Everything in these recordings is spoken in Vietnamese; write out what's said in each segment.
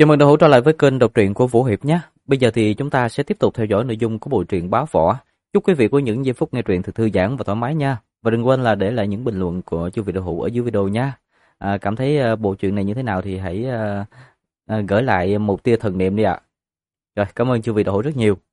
Chào mừng đã hỗ trợ lại với kênh đọc truyện của Vũ Hiệp nhé. Bây giờ thì chúng ta sẽ tiếp tục theo dõi nội dung của bộ truyện Bá Võ. Chúc quý vị có những giây phút nghe truyện thật thư giãn và thoải mái nha. Và đừng quên là để lại những bình luận của chú vị đạo hữu ở dưới video nha. Cảm thấy bộ truyện này như thế nào thì hãy gửi lại một tia thần niệm đi ạ. Rồi, cảm ơn chú vị đạo hữu rất nhiều.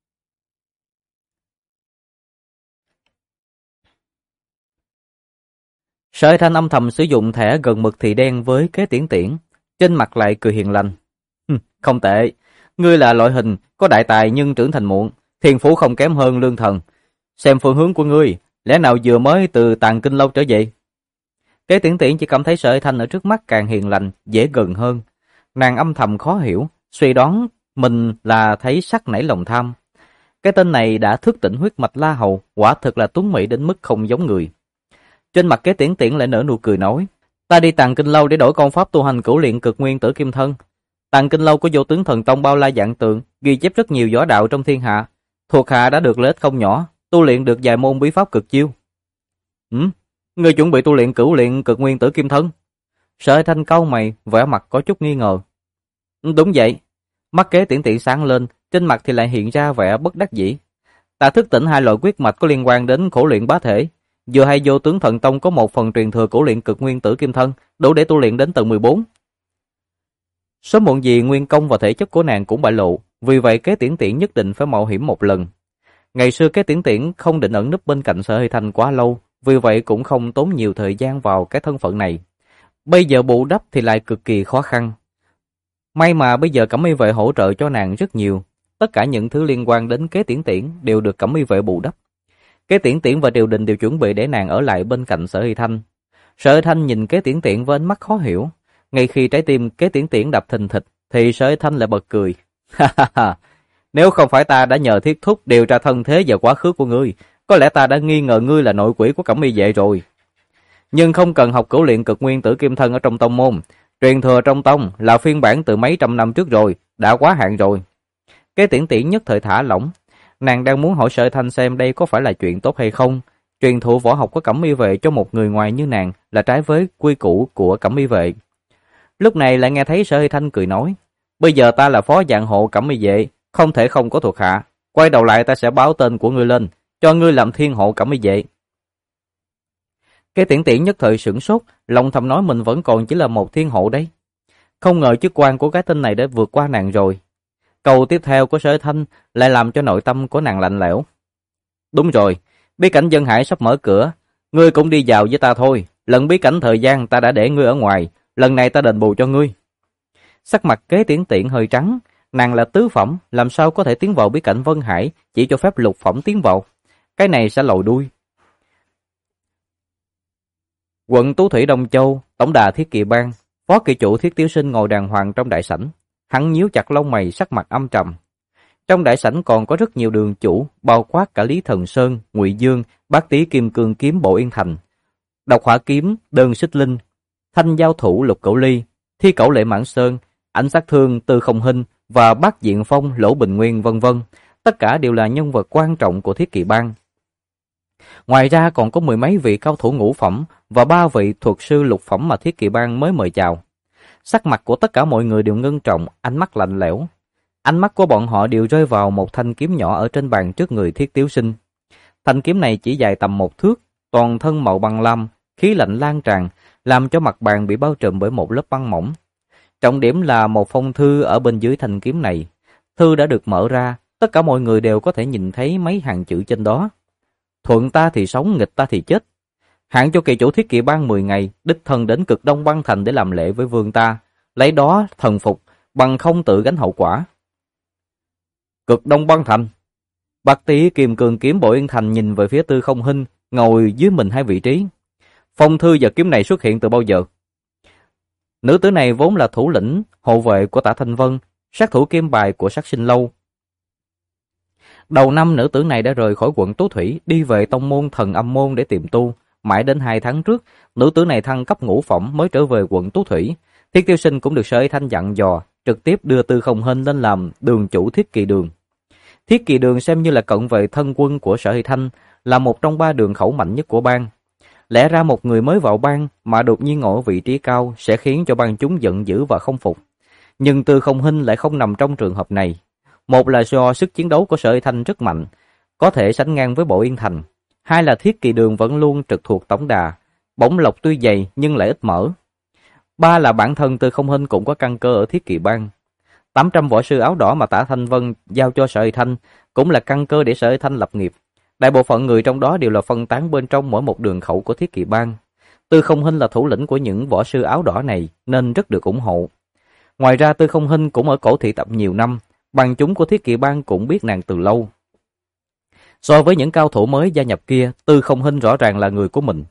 Sở Thanh âm thầm sử dụng thẻ gần mực thị đen với kế tiễn tiễn, trên mặt lại cười hiền lành. Không tệ, ngươi là loại hình có đại tài nhưng trưởng thành muộn, thiên phú không kém hơn Lương Thần. Xem phương hướng của ngươi, lẽ nào vừa mới từ Tàng Kinh Lâu trở về? Kế tiễn tiễn chỉ cảm thấy Sở Thanh ở trước mắt càng hiền lành, dễ gần hơn. Nàng âm thầm khó hiểu, suy đoán mình là thấy sắc nảy lòng tham. Cái tên này đã thức tỉnh huyết mạch La Hầu, quả thực là tuấn mỹ đến mức không giống người. Trên mặt Kế tiễn tiễn lại nở nụ cười nói, ta đi Tàng Kinh Lâu để đổi công pháp tu hành cửu luyện cực nguyên tử kim thân. Tàng Kinh Lâu của Vô Tướng Thần Tông bao la vạn tượng, ghi chép rất nhiều võ đạo trong thiên hạ. Thuộc hạ đã được lợi ích không nhỏ, tu luyện được vài môn bí pháp cực chiêu. Ngươi chuẩn bị tu luyện cửu luyện cực nguyên tử kim thân? Sở Thanh cau mày, vẻ mặt có chút nghi ngờ. Đúng vậy. Mắt Kế tiễn tiễn sáng lên, trên mặt thì lại hiện ra vẻ bất đắc dĩ. Ta thức tỉnh hai loại quyết mạch có liên quan đến khổ luyện bá thể. Vừa hay Vô Tướng Thần Tông có một phần truyền thừa cửu luyện cực nguyên tử kim thân, đủ để tu luyện đến tầng 14. Sớm muộn gì nguyên công và thể chất của nàng cũng bại lộ, vì vậy Kế tiễn tiễn nhất định phải mạo hiểm một lần. Ngày xưa Kế tiễn tiễn không định ẩn núp bên cạnh Sở Hơi Thanh quá lâu, vì vậy cũng không tốn nhiều thời gian vào cái thân phận này. Bây giờ bù đắp thì lại cực kỳ khó khăn. May mà bây giờ Cẩm Y vệ hỗ trợ cho nàng rất nhiều, tất cả những thứ liên quan đến Kế tiễn tiễn đều được Cẩm Y vệ bù đắp. Kế tiễn tiễn và triều đình đều chuẩn bị để nàng ở lại bên cạnh Sở Hơi Thanh. Sở Hơi Thanh nhìn Kế tiễn tiễn với ánh mắt khó hiểu. Ngay khi trái tim Kế tiễn tiễn đập thình thịch, thì Sở Hơi Thanh lại bật cười. Nếu không phải ta đã nhờ Thiết Thúc điều tra thân thế và quá khứ của ngươi, có lẽ ta đã nghi ngờ ngươi là nội quỷ của Cẩm Y vệ rồi. Nhưng không cần học cửu luyện cực nguyên tử kim thân ở trong tông môn, truyền thừa trong tông là phiên bản từ mấy trăm năm trước rồi, đã quá hạn rồi. Kế tiễn tiễn nhất thời thả lỏng, nàng đang muốn hỏi Sở Hơi Thanh xem đây có phải là chuyện tốt hay không. Truyền thụ võ học của Cẩm Y vệ cho một người ngoài như nàng là trái với quy củ của Cẩm Y vệ. Lúc này lại nghe thấy Sở Hơi Thanh cười nói, bây giờ ta là phó dạng hộ Cẩm Y vệ, không thể không có thuộc hạ. Quay đầu lại ta sẽ báo tên của ngươi lên, cho ngươi làm thiên hộ Cẩm Y vệ. Cái tiễn tiễn nhất thời sửng sốt, lòng thầm nói mình vẫn còn chỉ là một thiên hộ đấy. Không ngờ chức quan của cái tên này đã vượt qua nàng rồi. Câu tiếp theo của Sở Hơi Thanh lại làm cho nội tâm của nàng lạnh lẽo. Đúng rồi, bí cảnh Dân Hải sắp mở cửa, ngươi cũng đi vào với ta thôi. Lần bí cảnh thời gian ta đã để ngươi ở ngoài, lần này ta đền bù cho ngươi. Sắc mặt Kế tiễn tiễn hơi trắng, nàng là tứ phẩm, làm sao có thể tiến vào bí cảnh Vân Hải, chỉ cho phép lục phẩm tiến vào. Cái này sẽ lòi đuôi. Quận Tú Thủy Đông Châu, tổng đà Thiết Kỵ Bang, phó kỵ chủ Thiết Tiếu Sinh ngồi đàng hoàng trong đại sảnh, hắn nhíu chặt lông mày, sắc mặt âm trầm. Trong đại sảnh còn có rất nhiều đường chủ, bao quát cả Lý Thần Sơn, Ngụy Dương, Bát Tý Kim Cương kiếm Bộ Yên Thành, Độc Hỏa kiếm Đơn Xích Linh, Thanh Giao thủ Lục Cẩu Ly, Thi Cẩu Lệ Mãn Sơn, Ảnh Sát Thương Tư Không Hinh và Bát Diện Phong Lỗ Bình Nguyên vân vân, tất cả đều là nhân vật quan trọng của Thiết Kỵ Bang. Ngoài ra còn có mười mấy vị cao thủ ngũ phẩm và 3 vị thuật sư lục phẩm mà Thiết Kỵ Bang mới mời chào. Sắc mặt của tất cả mọi người đều ngưng trọng, ánh mắt lạnh lẽo. Ánh mắt của bọn họ đều rơi vào một thanh kiếm nhỏ ở trên bàn trước người Thiết Tiếu Sinh. Thanh kiếm này chỉ dài tầm 1 thước, toàn thân màu băng lam, khí lạnh lan tràn, làm cho mặt bàn bị bao trùm bởi một lớp băng mỏng. Trọng điểm là một phong thư ở bên dưới thanh kiếm này. Thư đã được mở ra, tất cả mọi người đều có thể nhìn thấy mấy hàng chữ trên đó. Thuận ta thì sống, nghịch ta thì chết. Hạn cho kỳ chủ Thiết Kỵ Bang 10 ngày, đích thân đến Cực Đông Băng Thành để làm lễ với vương ta, lấy đó thần phục, bằng không tự gánh hậu quả. Cực Đông Băng Thành. Bát Tý Kim Cương kiếm Bộ Yên Thành nhìn về phía Tư Không Hinh, ngồi dưới mình hai vị trí. Phong thư và kiếm này xuất hiện từ bao giờ? Nữ tử này vốn là thủ lĩnh, hộ vệ của Tả Thanh Vân, sát thủ kim bài của Sát Sinh Lâu. Đầu năm nữ tử này đã rời khỏi quận Tú Thủy, đi về tông môn Thần Âm môn để tìm tu. Mãi đến 2 tháng trước, nữ tử này thăng cấp ngũ phẩm mới trở về quận Tú Thủy. Thiết Tiêu Sinh cũng được Sở Hơi Thanh dặn dò, trực tiếp đưa Tư Không Hinh lên làm đường chủ Thiết Kỵ Đường. Thiết Kỵ Đường xem như là cận vệ thân quân của Sở Hơi Thanh, là một trong 3 đường khẩu mạnh nhất của bang. Lẽ ra một người mới vào bang mà đột nhiên ngồi ở vị trí cao sẽ khiến cho bang chúng giận dữ và không phục. Nhưng Tư Không Hinh lại không nằm trong trường hợp này. Một là do sức chiến đấu của Sở Uy Thanh rất mạnh, có thể sánh ngang với Bộ Yên Thành. Hai là Thiết Kỵ Đường vẫn luôn trực thuộc tổng đà, bổng lộc tuy dày nhưng lại ít mỡ. Ba là bản thân Tư Không Hinh cũng có căn cơ ở Thiết Kỵ Bang. 800 võ sư áo đỏ mà Tả Thanh Vân giao cho Sở Uy Thanh cũng là căn cơ để Sở Uy Thanh lập nghiệp. Đại bộ phận người trong đó đều là phân tán bên trong mỗi một đường khẩu của Thiết Kỵ Bang. Tư Không Hinh là thủ lĩnh của những võ sư áo đỏ này nên rất được ủng hộ. Ngoài ra Tư Không Hinh cũng ở cổ thị tập nhiều năm, bằng chúng của Thiết Kỵ Bang cũng biết nàng từ lâu. So với những cao thủ mới gia nhập kia, Tư Không Hinh rõ ràng là người của mình.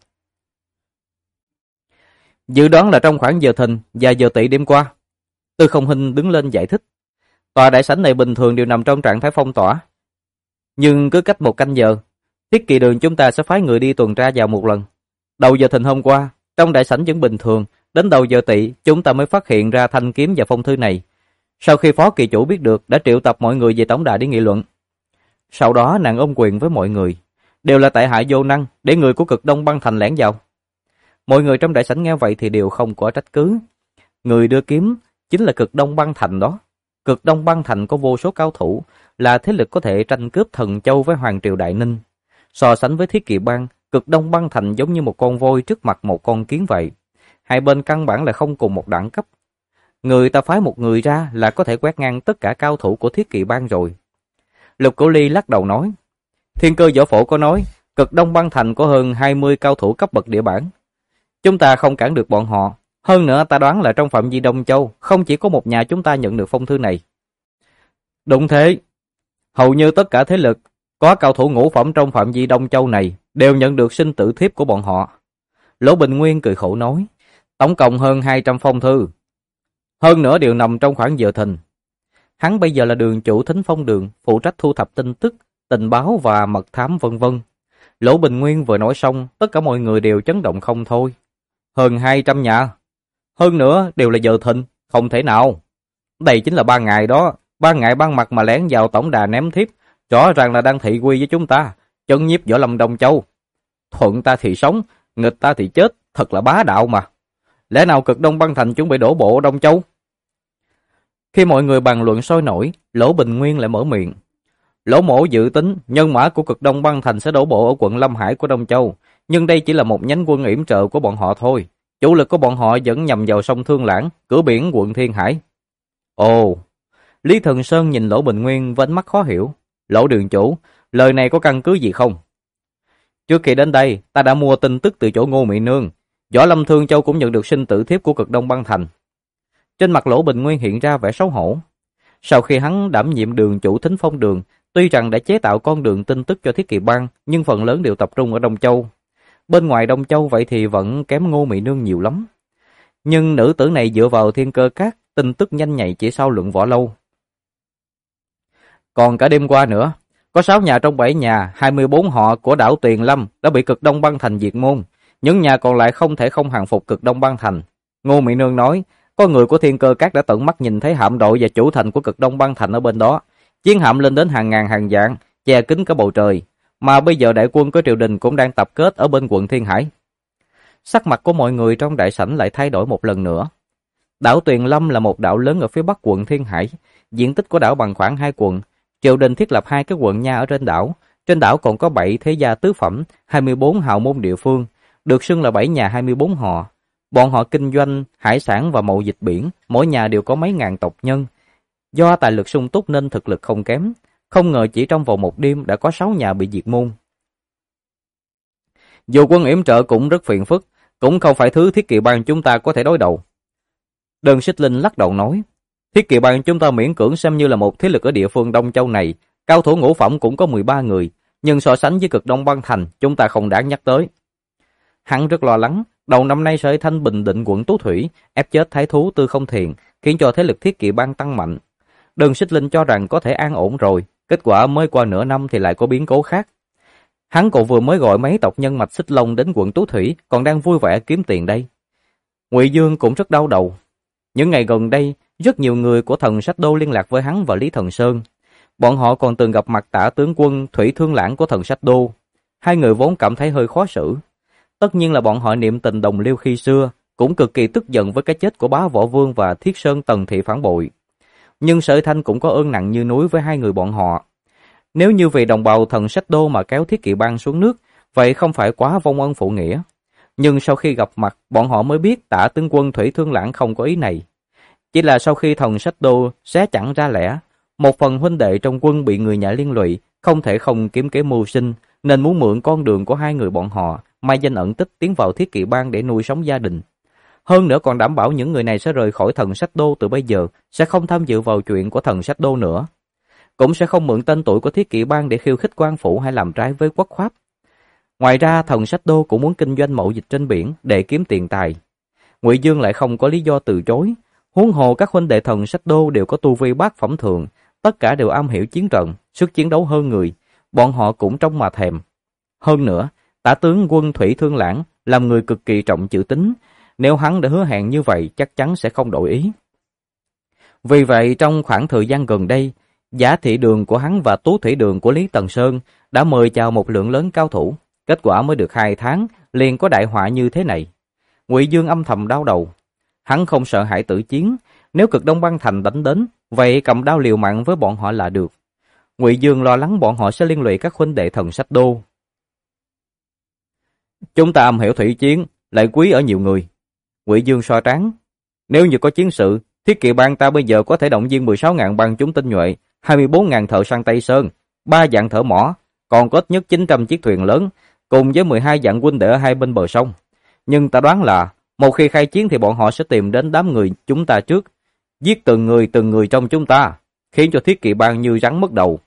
Dự đoán là trong khoảng giờ thìn và giờ tỵ đêm qua. Tư Không Hinh đứng lên giải thích. Tòa đại sảnh này bình thường đều nằm trong trạng thái phong tỏa. Nhưng cứ cách 1 canh giờ, Thiết Kỵ Đường chúng ta sẽ phái người đi tuần tra vào một lần. Đầu giờ thìn hôm qua, trong đại sảnh vẫn bình thường, đến đầu giờ tỵ chúng ta mới phát hiện ra thanh kiếm và phong thư này. Sau khi phó kỳ chủ biết được, đã triệu tập mọi người về tổng đà để nghị luận. Sau đó nàng ôm quyền với mọi người, đều là tại hạ vô năng để người của Cực Đông Băng Thành lẻn vào. Mọi người trong đại sảnh nghe vậy thì đều không có trách cứ. Người đưa kiếm chính là Cực Đông Băng Thành đó. Cực Đông Băng Thành có vô số cao thủ, là thế lực có thể tranh cướp Thần Châu với Hoàng triều Đại Ninh. So sánh với Thiết Kỵ Bang, Cực Đông Băng Thành giống như một con voi trước mặt một con kiến vậy. Hai bên căn bản là không cùng một đẳng cấp. Người ta phái một người ra là có thể quét ngang tất cả cao thủ của Thiết Kỵ Bang rồi. Lục Cửu Ly lắc đầu nói, Thiên Cơ Võ Phổ có nói, Cực Đông Băng Thành có hơn 20 cao thủ cấp bậc địa bản. Chúng ta không cản được bọn họ. Hơn nữa ta đoán là trong phạm vi Đông Châu, không chỉ có một nhà chúng ta nhận được phong thư này. Đúng thế. Hầu như tất cả thế lực có cao thủ ngũ phẩm trong phạm vi Đông Châu này đều nhận được sinh tử thiếp của bọn họ. Lỗ Bình Nguyên cười khổ nói, tổng cộng hơn 200 phong thư. Hơn nữa đều nằm trong khoảng giờ thìn. Hắn bây giờ là đường chủ Thính Phong Đường, phụ trách thu thập tin tức, tình báo và mật thám vân vân. Lỗ Bình Nguyên vừa nói xong, tất cả mọi người đều chấn động không thôi. Hơn 200 nhà. Hơn nữa đều là giờ thìn, không thể nào. Đây chính là 3 ngày đó, 3 ngày ban mặt mà lén vào tổng đà ném thiếp, rõ ràng là đang thị uy với chúng ta, chấn nhiếp Võ Lâm Đông Châu. Thuận ta thì sống, nghịch ta thì chết, thật là bá đạo mà. Lẽ nào Cực Đông Băng Thành chuẩn bị đổ bộ Đông Châu? Khi mọi người bàn luận sôi nổi, Lỗ Bình Nguyên lại mở miệng. Lỗ mổ dự tính nhân mã của Cực Đông Băng Thành sẽ đổ bộ ở quận Lâm Hải của Đông Châu, nhưng đây chỉ là một nhánh quân yểm trợ của bọn họ thôi. Chủ lực của bọn họ vẫn nhằm vào sông Thương Lãng, cửa biển quận Thiên Hải. Ồ, Lý Thần Sơn nhìn Lỗ Bình Nguyên với ánh mắt khó hiểu. Lỗ đường chủ, lời này có căn cứ gì không? Trước khi đến đây, ta đã mua tin tức từ chỗ Ngô Mỹ Nương. Võ Lâm Thương Châu cũng nhận được sinh tử thiếp của Cực Đông Băng Thành. Trên mặt Lỗ Bình Nguyên hiện ra vẻ xấu hổ. Sau khi hắn đảm nhiệm đường chủ Thính Phong Đường, tuy rằng đã chế tạo con đường tin tức cho Thiết Kỵ Bang, nhưng phần lớn đều tập trung ở Đông Châu. Bên ngoài Đông Châu vậy thì vẫn kém Ngô Mỹ Nương nhiều lắm. Nhưng nữ tử này dựa vào Thiên Cơ Các, tin tức nhanh nhạy chỉ sau luận võ lâu. Còn cả đêm qua nữa, có 6 nhà trong 7 nhà, 24 họ của đảo Tuyền Lâm đã bị Cực Đông Băng Thành diệt môn. Những nhà còn lại không thể không hàng phục Cực Đông Băng Thành. Ngô Mỹ Nương nói, có người của Thiên Cơ Các đã tận mắt nhìn thấy hạm đội và chủ thành của Cực Đông Băng Thành ở bên đó. Chiến hạm lên đến hàng ngàn hàng vạn, che kín cả bầu trời. Mà bây giờ đại quân của triều đình cũng đang tập kết ở bên quận Thiên Hải. Sắc mặt của mọi người trong đại sảnh lại thay đổi một lần nữa. Đảo Tuyền Lâm là một đảo lớn ở phía bắc quận Thiên Hải. Diện tích của đảo bằng khoảng 2 quận. Triều đình thiết lập 2 cái quận nha ở trên đảo. Trên đảo còn có 7 thế gia tứ phẩm, 24 hào môn địa phương, được xưng là 7 nhà 24 họ. Bọn họ kinh doanh hải sản và mậu dịch biển, mỗi nhà đều có mấy ngàn tộc nhân. Do tài lực sung túc nên thực lực không kém. Không ngờ chỉ trong vòng một đêm đã có 6 nhà bị diệt môn. Dù quân yểm trợ cũng rất phiền phức, cũng không phải thứ Thiết Kỵ Bang chúng ta có thể đối đầu. Đơn Xích Linh lắc đầu nói, Thiết Kỵ Bang chúng ta miễn cưỡng xem như là một thế lực ở địa phương Đông Châu này, cao thủ ngũ phẩm cũng có 13 người, nhưng so sánh với Cực Đông Băng Thành, chúng ta không đáng nhắc tới. Hắn rất lo lắng, đầu năm nay Sở Thanh bình định quận Tú Thủy, ép chết thái thú Tư Không Thiền, khiến cho thế lực Thiết Kỵ Bang tăng mạnh. Đơn Xích Linh cho rằng có thể an ổn rồi, kết quả mới qua nửa năm thì lại có biến cố khác. Hắn còn vừa mới gọi mấy tộc nhân mạch Xích Long đến quận Tú Thủy, còn đang vui vẻ kiếm tiền đây. Ngụy Dương cũng rất đau đầu. Những ngày gần đây, rất nhiều người của Thần Sách Đô liên lạc với hắn và Lý Thần Sơn. Bọn họ còn từng gặp mặt Tả tướng quân Thủy Thương Lãng của Thần Sách Đô. Hai người vốn cảm thấy hơi khó xử. Tất nhiên là bọn họ niệm tình đồng liêu khi xưa, cũng cực kỳ tức giận với cái chết của bá Võ Vương và Thiết Sơn Tần Thị phản bội. Nhưng Sở Thanh cũng có ơn nặng như núi với hai người bọn họ. Nếu như vì đồng bào thần Sách Đô mà kéo Thiết Kỵ Bang xuống nước, vậy không phải quá vong ân phụ nghĩa. Nhưng sau khi gặp mặt, bọn họ mới biết Tả tướng quân Thủy Thương Lãng không có ý này. Chỉ là sau khi thần Sách Đô xé chẳng ra lẽ, một phần huynh đệ trong quân bị người nhà liên lụy, không thể không kiếm kế mưu sinh, nên muốn mượn con đường của hai người bọn họ, mai danh ẩn tích tiến vào Thiết Kỵ Bang để nuôi sống gia đình. Hơn nữa còn đảm bảo những người này sẽ rời khỏi thần Sách Đô từ bây giờ, sẽ không tham dự vào chuyện của thần Sách Đô nữa. Cũng sẽ không mượn tên tuổi của Thiết Kỵ Bang để khiêu khích quan phủ hay làm trái với quốc pháp. Ngoài ra, thần Sách Đô cũng muốn kinh doanh mậu dịch trên biển để kiếm tiền tài. Ngụy Dương lại không có lý do từ chối. Huống hồ các huynh đệ thần Sách Đô đều có tu vi bát phẩm thượng, tất cả đều am hiểu chiến trận, sức chiến đấu hơn người, bọn họ cũng trông mà thèm. Hơn nữa, Tả tướng quân Thủy Thương Lãng làm người cực kỳ trọng chữ tín, nếu hắn đã hứa hẹn như vậy chắc chắn sẽ không đổi ý. Vì vậy trong khoảng thời gian gần đây, Giả Thị Đường của hắn và Tú Thủy Đường của Lý Tần Sơn đã mời chào một lượng lớn cao thủ, kết quả mới được 2 tháng liền có đại họa như thế này. Ngụy Dương âm thầm đau đầu, hắn không sợ hãi tử chiến, nếu Cực Đông Băng Thành đánh đến, vậy cầm đao liều mạng với bọn họ là được. Ngụy Dương lo lắng bọn họ sẽ liên lụy các huynh đệ thần Sách Đô. Chúng ta am hiểu thủy chiến, lại quý ở nhiều người. Ngụy Dương xoa trán, nếu như có chiến sự, Thiết Kỵ Bang ta bây giờ có thể động viên 16.000 bang chúng tinh nhuệ, 24.000 thợ săn Tây Sơn, 3 vạn thợ mỏ, còn có ít nhất 900 chiếc thuyền lớn, cùng với 12 vạn huynh đệ ở hai bên bờ sông. Nhưng ta đoán là, một khi khai chiến thì bọn họ sẽ tìm đến đám người chúng ta trước, giết từng người trong chúng ta, khiến cho Thiết Kỵ Bang như rắn mất đầu.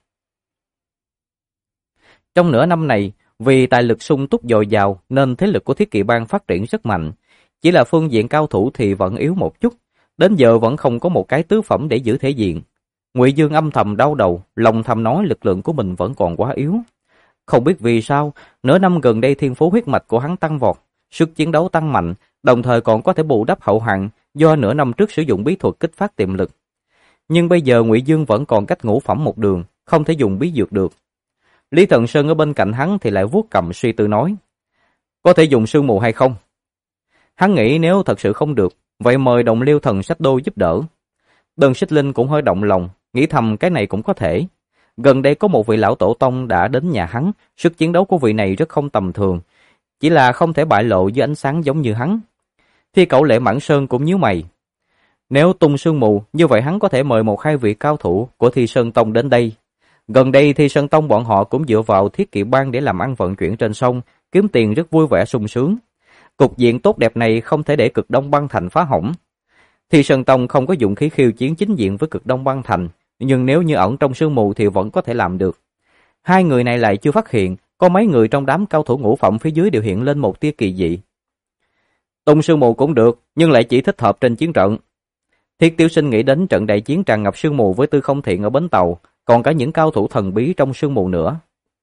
Trong nửa năm này, vì tài lực sung túc dồi dào nên thế lực của Thiết Kỵ Bang phát triển rất mạnh. Chỉ là phương diện cao thủ thì vẫn yếu một chút, đến giờ vẫn không có một cái tứ phẩm để giữ thể diện. Ngụy Dương âm thầm đau đầu, lòng thầm nói lực lượng của mình vẫn còn quá yếu. Không biết vì sao, nửa năm gần đây thiên phú huyết mạch của hắn tăng vọt, sức chiến đấu tăng mạnh, đồng thời còn có thể bù đắp hậu hạng do nửa năm trước sử dụng bí thuật kích phát tiềm lực. Nhưng bây giờ Ngụy Dương vẫn còn cách ngũ phẩm một đường, không thể dùng bí dược được. Lý Tần Sơn ở bên cạnh hắn thì lại vuốt cầm suy tư nói, có thể dùng sương mù hay không? Hắn nghĩ nếu thật sự không được, vậy mời đồng liêu thần Sách Đô giúp đỡ. Đơn Xích Linh cũng hơi động lòng, nghĩ thầm cái này cũng có thể. Gần đây có một vị lão tổ tông đã đến nhà hắn, sức chiến đấu của vị này rất không tầm thường, chỉ là không thể bại lộ dưới ánh sáng giống như hắn. Thi Cẩu Lệ Mãn Sơn cũng nhíu mày. Nếu tung sương mù, như vậy hắn có thể mời 1-2 vị cao thủ của Thi Sơn Tông đến đây. Gần đây Thi Sơn Tông bọn họ cũng dựa vào Thiết Kỵ Bang để làm ăn vận chuyển trên sông, kiếm tiền rất vui vẻ sung sướng. Cục diện tốt đẹp này không thể để Cực Đông Băng Thành phá hỏng. Thi Sơn Tông không có dụng khí khiêu chiến chính diện với Cực Đông Băng Thành, nhưng nếu như ẩn trong sương mù thì vẫn có thể làm được. Hai người này lại chưa phát hiện, có mấy người trong đám cao thủ ngũ phẩm phía dưới đều hiện lên một tia kỳ dị. Tung sương mù cũng được, nhưng lại chỉ thích hợp trên chiến trận. Thiết Tiểu Sinh nghĩ đến trận đại chiến tràn ngập sương mù với Tư Không Thiện ở bến tàu, còn cả những cao thủ thần bí trong sương mù nữa.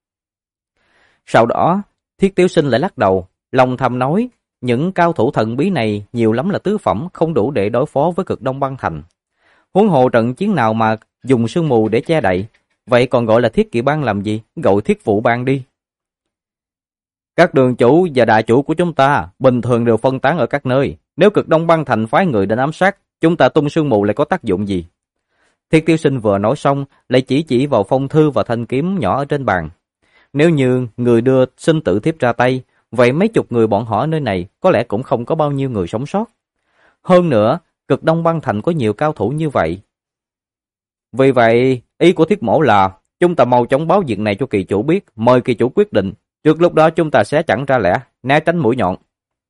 Sau đó, Thiết Tiểu Sinh lại lắc đầu, lòng thầm nói, những cao thủ thần bí này nhiều lắm là tứ phẩm, không đủ để đối phó với Cực Đông Băng Thành. Huống hồ trận chiến nào mà dùng sương mù để che đậy, vậy còn gọi là Thiết Kỵ Bang làm gì, gọi Thiết Vụ Bang đi. Các đường chủ và đại chủ của chúng ta bình thường đều phân tán ở các nơi, nếu Cực Đông Băng Thành phái người đến ám sát, chúng ta tung sương mù lại có tác dụng gì? Thiết Tiểu Sinh vừa nói xong, lại chỉ vào phong thư và thanh kiếm nhỏ ở trên bàn. Nếu như người đưa sinh tử thiếp ra tay, vậy mấy chục người bọn họ ở nơi này có lẽ cũng không có bao nhiêu người sống sót. Hơn nữa, Cực Đông Băng Thành có nhiều cao thủ như vậy. Vì vậy, ý của Thiết Mổ là chúng ta mau chóng báo việc này cho kỳ chủ biết, mời kỳ chủ quyết định. Trước lúc đó chúng ta sẽ chẳng ra lẽ, né tránh mũi nhọn.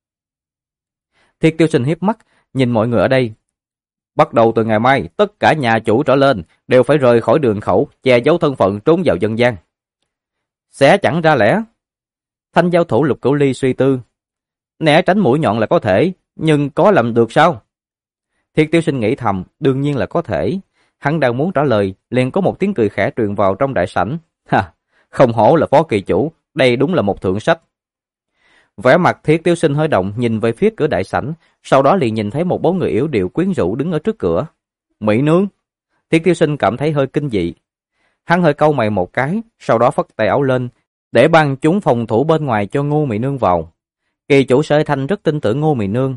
Thiết Tiểu Sinh hiếp mắt, nhìn mọi người ở đây. Bắt đầu từ ngày mai, tất cả nhà chủ trở lên đều phải rời khỏi đường khẩu, che giấu thân phận trốn vào dân gian. Sẽ chẳng ra lẽ. Thanh giao thủ Lục Cửu Ly suy tư. Né tránh mũi nhọn là có thể, nhưng có làm được sao? Thiết Tiểu Sinh nghĩ thầm, đương nhiên là có thể. Hắn đang muốn trả lời, liền có một tiếng cười khẽ truyền vào trong đại sảnh. Ha, không hổ là phó kỳ chủ, đây đúng là một thượng sách. Vẻ mặt Thiết Tiểu Sinh hơi động, nhìn về phía cửa đại sảnh, sau đó liền nhìn thấy một bóng người yếu điệu quyến rũ đứng ở trước cửa. Mỹ nương. Thiết Tiểu Sinh cảm thấy hơi kinh dị. Hắn hơi cau mày một cái, sau đó phất tay áo lên, để ban chúng phòng thủ bên ngoài cho Ngô Mỹ nương vào. Kỳ chủ Sở Thanh rất tin tưởng Ngô Mỹ nương,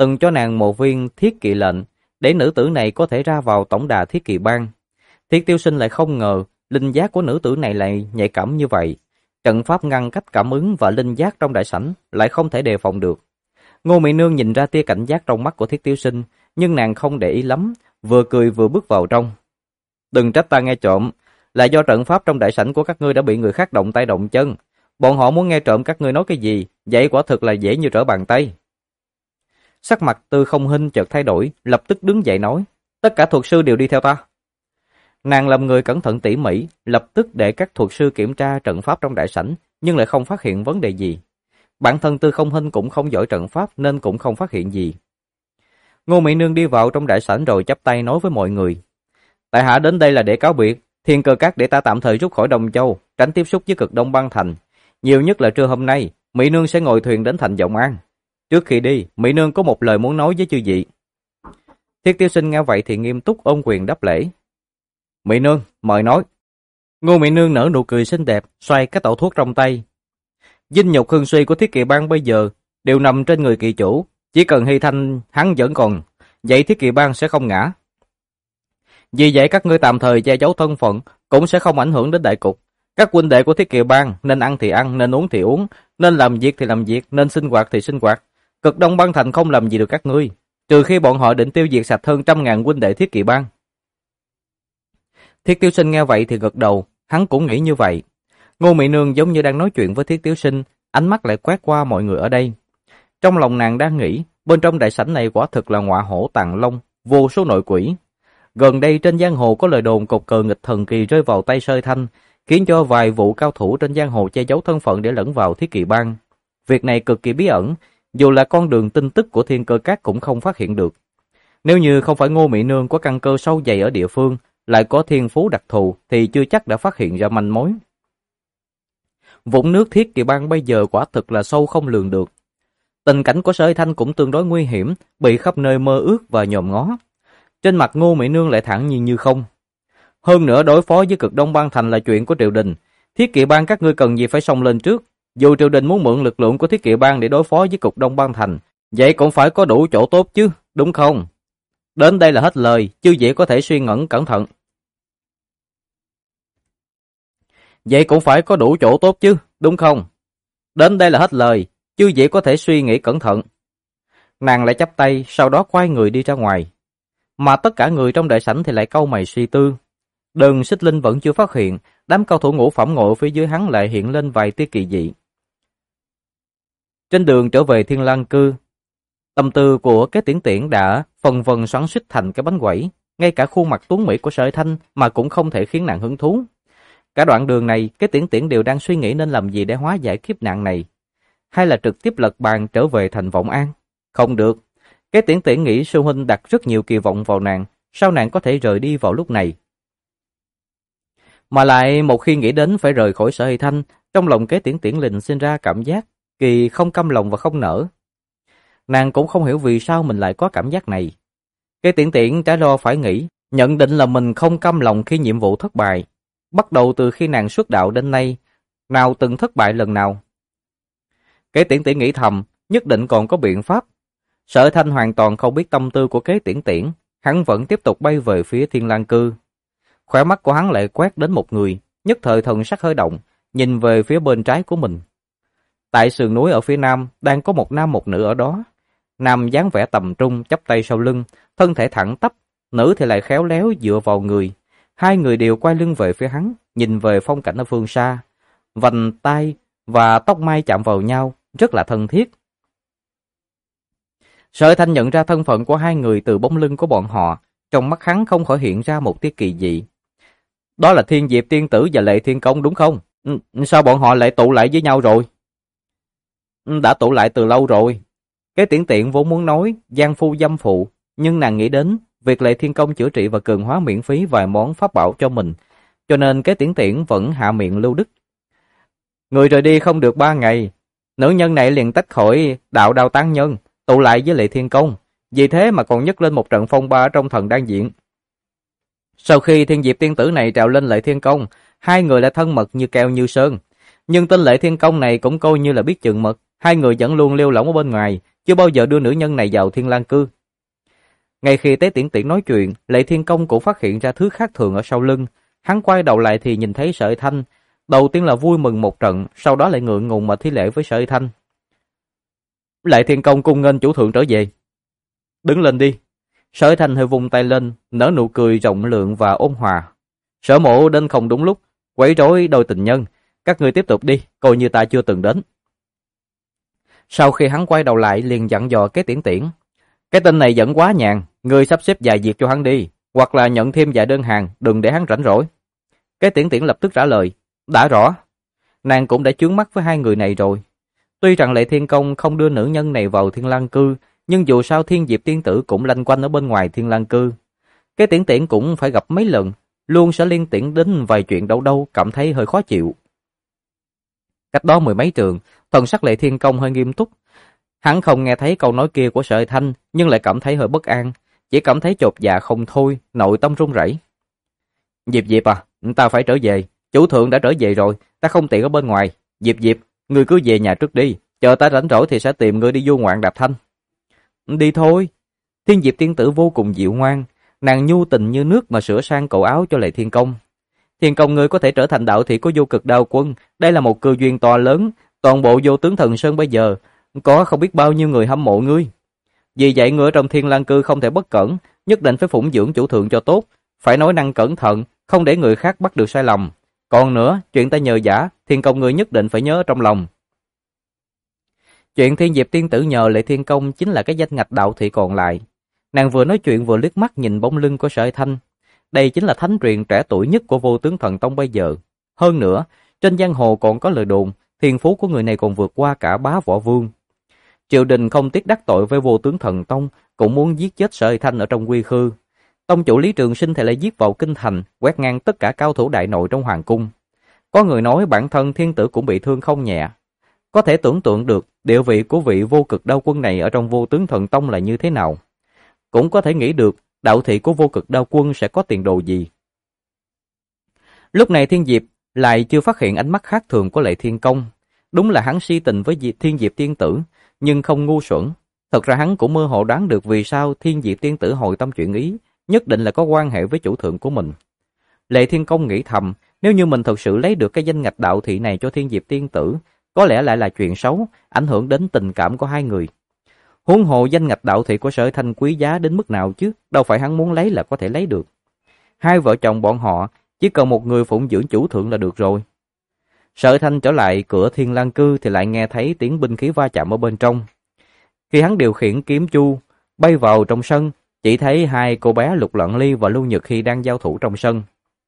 từng cho nàng một viên thiết kỵ lệnh, để nữ tử này có thể ra vào tổng đà thiết kỵ bang. Thiết Tiêu Sinh lại không ngờ linh giác của nữ tử này lại nhạy cảm như vậy. Trận pháp ngăn cách cảm ứng và linh giác trong đại sảnh lại không thể đề phòng được. Ngô Mỹ Nương nhìn ra tia cảnh giác trong mắt của Thiết Tiêu Sinh, nhưng nàng không để ý lắm, vừa cười vừa bước vào trong. Đừng trách ta nghe trộm, là do trận pháp trong đại sảnh của các ngươi đã bị người khác động tay động chân. Bọn họ muốn nghe trộm các ngươi nói cái gì, vậy quả thực là dễ như trở bàn tay. Sắc mặt Tư Không Hinh chợt thay đổi, lập tức đứng dậy nói, tất cả thuật sư đều đi theo ta. Nàng làm người cẩn thận tỉ mỉ, lập tức để các thuật sư kiểm tra trận pháp trong đại sảnh, nhưng lại không phát hiện vấn đề gì. Bản thân Tư Không Hinh cũng không giỏi trận pháp nên cũng không phát hiện gì. Ngô Mỹ Nương đi vào trong đại sảnh rồi chắp tay nói với mọi người. Tại hạ đến đây là để cáo biệt, Thiên Cơ Các để ta tạm thời rút khỏi Đông Châu, tránh tiếp xúc với Cực Đông Băng Thành. Nhiều nhất là trưa hôm nay, Mỹ Nương sẽ ngồi thuyền đến thành Vọng An. Trước khi đi, Mỹ Nương có một lời muốn nói với chư vị. Thiết Tiêu Sinh nghe vậy thì nghiêm túc ôm quyền đáp lễ. Mỹ Nương, mời nói. Ngô Mỹ Nương nở nụ cười xinh đẹp, xoay cái tẩu thuốc trong tay. Dinh nhục hương suy của Thiết Kỵ Bang bây giờ đều nằm trên người kỳ chủ, chỉ cần Hy Thanh hắn vẫn còn, vậy Thiết Kỵ Bang sẽ không ngã. Vì vậy các ngươi tạm thời che giấu thân phận cũng sẽ không ảnh hưởng đến đại cục. Các huynh đệ của Thiết Kỵ Bang nên ăn thì ăn, nên uống thì uống, nên làm việc thì làm việc, nên sinh hoạt thì sinh hoạt. Cực Đông Băng Thành không làm gì được các ngươi, trừ khi bọn họ định tiêu diệt sạch hơn 100.000 huynh đệ Thiết Kỵ Bang. Thiết Tiêu Sinh nghe vậy thì gật đầu, hắn cũng nghĩ như vậy. Ngô Mỹ Nương giống như đang nói chuyện với Thiết Tiêu Sinh, ánh mắt lại quét qua mọi người ở đây. Trong lòng nàng đang nghĩ, bên trong đại sảnh này quả thực là ngọa hổ tàng long, vô số nội quỷ. Gần đây trên giang hồ có lời đồn cột cờ nghịch thần kỳ rơi vào tay Sơ Thanh, khiến cho vài vụ cao thủ trên giang hồ che giấu thân phận để lẫn vào Thiết Kỵ Bang. Việc này cực kỳ bí ẩn, dù là con đường tin tức của Thiên Cơ Các cũng không phát hiện được. Nếu như không phải Ngô Mỹ Nương có căn cơ sâu dày ở địa phương, lại có thiên phú đặc thù thì chưa chắc đã phát hiện ra manh mối. Vũng nước Thiết Kỵ Bang bây giờ quả thực là sâu không lường được. Tình cảnh của Sở Thanh cũng tương đối nguy hiểm, bị khắp nơi mơ ước và nhòm ngó. Trên mặt Ngô Mỹ Nương lại thản nhiên như không. Hơn nữa đối phó với Cực Đông Băng Thành là chuyện của triều đình. Thiết Kỵ Bang các ngươi cần gì phải xông lên trước. Dù triều đình muốn mượn lực lượng của Thiết Kỵ Bang để đối phó với Cực Đông Băng Thành, vậy cũng phải có đủ chỗ tốt chứ, đúng không? Đến đây là hết lời, chư vị có thể suy ngẫm cẩn thận. Vậy cũng phải có đủ chỗ tốt chứ, đúng không? Đến đây là hết lời, chư vị có thể suy nghĩ cẩn thận. Nàng lại chắp tay, sau đó quay người đi ra ngoài. Mà tất cả người trong đại sảnh thì lại cau mày suy tư. Đường Xích Linh vẫn chưa phát hiện, đám cao thủ ngũ phẩm ngồi phía dưới hắn lại hiện lên vài tia kỳ dị. Trên đường trở về Thiên Lang Cư, tâm tư của cái Tiễn Tiễn đã phần vần xoắn xuýt thành cái bánh quẩy, ngay cả khuôn mặt tuấn mỹ của Sở Thanh mà cũng không thể khiến nàng hứng thú. Cả đoạn đường này, cái Tiễn Tiễn đều đang suy nghĩ nên làm gì để hóa giải kiếp nạn này, hay là trực tiếp lật bàn trở về thành Vọng An. Không được, cái Tiễn Tiễn nghĩ sư huynh đặt rất nhiều kỳ vọng vào nàng, sao nàng có thể rời đi vào lúc này? Mà lại một khi nghĩ đến phải rời khỏi Sở Hy Thanh, trong lòng cái Tiễn Tiễn Lình sinh ra cảm giác kỳ không căm lòng và không nỡ. Nàng cũng không hiểu vì sao mình lại có cảm giác này. Cái Tiễn Tiễn trái lo phải nghĩ, nhận định là mình không căm lòng khi nhiệm vụ thất bại. Bắt đầu từ khi nàng xuất đạo đến nay, nào từng thất bại lần nào. Cái Tiễn Tiễn nghĩ thầm, nhất định còn có biện pháp. Sở Thanh hoàn toàn không biết tâm tư của cái Tiễn Tiễn, hắn vẫn tiếp tục bay về phía Thiên Lang Cư. Khóe mắt của hắn lại quét đến một người, nhất thời thần sắc hơi động, nhìn về phía bên trái của mình. Tại sườn núi ở phía nam, đang có một nam một nữ ở đó. Nam dáng vẻ tầm trung, chắp tay sau lưng, thân thể thẳng tắp, nữ thì lại khéo léo dựa vào người. Hai người đều quay lưng về phía hắn, nhìn về phong cảnh ở phương xa. Vành tai và tóc mai chạm vào nhau, rất là thân thiết. Sở Thanh nhận ra thân phận của hai người từ bóng lưng của bọn họ, trong mắt hắn không khỏi hiện ra một tia kỳ dị. Đó là Thiên Diệp tiên tử và Lệ Thiên Công đúng không? Sao bọn họ lại tụ lại với nhau rồi? Đã tụ lại từ lâu rồi. Cái Tiễn Tiễn vốn muốn nói giang phu dâm phụ, nhưng nàng nghĩ đến việc Lệ Thiên Công chữa trị và cường hóa miễn phí vài món pháp bảo cho mình, cho nên cái Tiễn Tiễn vẫn hạ miệng lưu đức. Người rời đi không được 3 ngày, nữ nhân này liền tách khỏi đạo đao tán nhân, tụ lại với Lệ Thiên Công, vì thế mà còn nhấc lên một trận phong ba trong thần đan diện. Sau khi Thiên Diệp tiên tử này trèo lên Lệ Thiên Công, hai người lại thân mật như keo như sơn, nhưng tên Lệ Thiên Công này cũng coi như là biết chừng mực, Hai người vẫn luôn lêu lỏng ở bên ngoài, chưa bao giờ đưa nữ nhân này vào Thiên Lang Cư. Ngay khi Tế Tiễn Tiễn nói chuyện, Lệ Thiên Công cũng phát hiện ra thứ khác thường ở sau lưng. Hắn quay đầu lại thì nhìn thấy Sở Thanh. Đầu tiên là vui mừng một trận, sau đó lại ngượng ngùng mà thi lễ với Sở Thanh. Lệ Thiên Công cung nghênh chủ thượng trở về. Đứng lên đi. Sở Thanh hơi vung tay lên, nở nụ cười rộng lượng và ôn hòa. Sở Mộ đến không đúng lúc, quấy rối đôi tình nhân. Các ngươi tiếp tục đi, coi như ta chưa từng đến. Sau khi hắn quay đầu lại liền dặn dò Kế Tiễn Tiễn. Cái tên này vẫn quá nhàn, ngươi sắp xếp vài việc cho hắn đi, hoặc là nhận thêm vài đơn hàng, đừng để hắn rảnh rỗi. Kế Tiễn Tiễn lập tức trả lời. Đã rõ. Nàng cũng đã chướng mắt với hai người này rồi. Tuy rằng Lệ Thiên Công không đưa nữ nhân này vào Thiên Lang Cư, nhưng dù sao Thiên Diệp tiên tử cũng lanh quanh ở bên ngoài Thiên Lang Cư. Kế Tiễn Tiễn cũng phải gặp mấy lần, luôn sẽ liên tưởng đến vài chuyện đâu đâu, cảm thấy hơi khó chịu. Cách đó mười mấy trượng, thần sắc Lệ Thiên Công hơi nghiêm túc. Hắn không nghe thấy câu nói kia của Sở Thanh, nhưng lại cảm thấy hơi bất an, chỉ cảm thấy chột dạ không thôi, nội tâm run rẩy. Diệp Diệp à, ta phải trở về, chủ thượng đã trở về rồi, ta không tiện ở bên ngoài. Diệp Diệp, ngươi cứ về nhà trước đi, chờ ta rảnh rỗi thì sẽ tìm ngươi đi du ngoạn Đạp Thanh. Đi thôi. Thiên Diệp tiên tử vô cùng dịu ngoan, nàng nhu tình như nước mà sửa sang cổ áo cho Lệ Thiên Công. Thiên Công ngươi có thể trở thành đạo thị của Vô Cực Đao Quân, đây là một cơ duyên to lớn, toàn bộ Vô Tướng Thần Sơn bây giờ có không biết bao nhiêu người hâm mộ ngươi. Vì vậy ngươi ở trong Thiên Lang Cư không thể bất cẩn, nhất định phải phụng dưỡng chủ thượng cho tốt, phải nói năng cẩn thận, không để người khác bắt được sai lầm. Còn nữa, chuyện ta nhờ vả, Thiên Công ngươi nhất định phải nhớ trong lòng. Chuyện Thiên Diệp tiên tử nhờ Lệ Thiên Công chính là cái danh ngạch đạo thị còn lại. Nàng vừa nói chuyện vừa liếc mắt nhìn bóng lưng của Sở Thanh. Đây chính là thánh truyền trẻ tuổi nhất của Vô Tướng Thần Tông bây giờ. Hơn nữa, trên giang hồ còn có lời đồn, thiên phú của người này còn vượt qua cả Bá Võ Vương. Triều đình không tiếc đắc tội với Vô Tướng Thần Tông, cũng muốn giết chết Sở Thanh ở trong Quy Khư. Tông chủ Lý Trường Sinh thì lại giết vào kinh thành, quét ngang tất cả cao thủ đại nội trong hoàng cung. Có người nói bản thân thiên tử cũng bị thương không nhẹ. Có thể tưởng tượng được địa vị của vị Vô Cực Đao Quân này ở trong Vô Tướng Thần Tông là như thế nào. Cũng có thể nghĩ được đạo thị của Vô Cực Đao Quân sẽ có tiền đồ gì. Lúc này Thiên Diệp lại chưa phát hiện ánh mắt khác thường của Lệ Thiên Công. Đúng là hắn si tình với Thiên Diệp tiên tử, nhưng không ngu xuẩn. Thật ra hắn cũng mơ hồ đoán được vì sao Thiên Diệp tiên tử hồi tâm chuyển ý, nhất định là có quan hệ với chủ thượng của mình. Lệ Thiên Công nghĩ thầm, nếu như mình thật sự lấy được cái danh ngạch đạo thị này cho Thiên Diệp tiên tử, có lẽ lại là chuyện xấu, ảnh hưởng đến tình cảm của hai người. Huống hồ danh ngạch đạo thị của Sở Thanh quý giá đến mức nào chứ, đâu phải hắn muốn lấy là có thể lấy được. Hai vợ chồng bọn họ chỉ cần một người phụng dưỡng chủ thượng là được rồi. Sở Thanh trở lại cửa Thiên Lang Cư thì lại nghe thấy tiếng binh khí va chạm ở bên trong. Khi hắn điều khiển kiếm chu bay vào trong sân, chỉ thấy hai cô bé Lục Lận Ly và Lưu Nhược Hy đang giao thủ trong sân.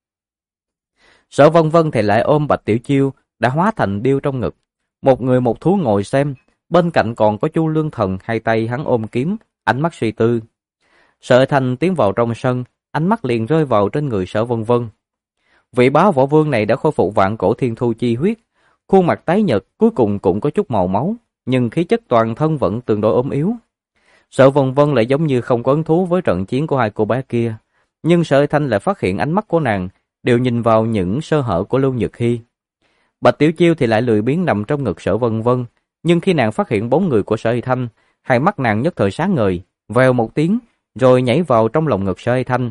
Sở Vân Vân thì lại ôm Bạch Tiểu Chiêu đã hóa thành điêu trong ngực, một người một thú ngồi xem, bên cạnh còn có Chu Lương Thần, hai tay hắn ôm kiếm, ánh mắt suy tư. Sở Thanh tiến vào trong sân, ánh mắt liền rơi vào trên người Sở Vân Vân. Vị Bá Võ Vương này đã khôi phục vạn cổ thiên thu chi huyết, khuôn mặt tái nhợt cuối cùng cũng có chút màu máu, nhưng khí chất toàn thân vẫn tương đối ốm yếu. Sở Vân Vân lại giống như không có hứng thú với trận chiến của hai cô bé kia, nhưng Sở Thanh lại phát hiện ánh mắt của nàng đều nhìn vào những sơ hở của Lưu Nhược Hy. Bạch Tiểu Chiêu thì lại lười biếng nằm trong ngực Sở Vân Vân, nhưng khi nàng phát hiện bóng người của Sở Thanh, hai mắt nàng nhất thời sáng ngời, vèo một tiếng, rồi nhảy vào trong lòng ngực Sở Thanh.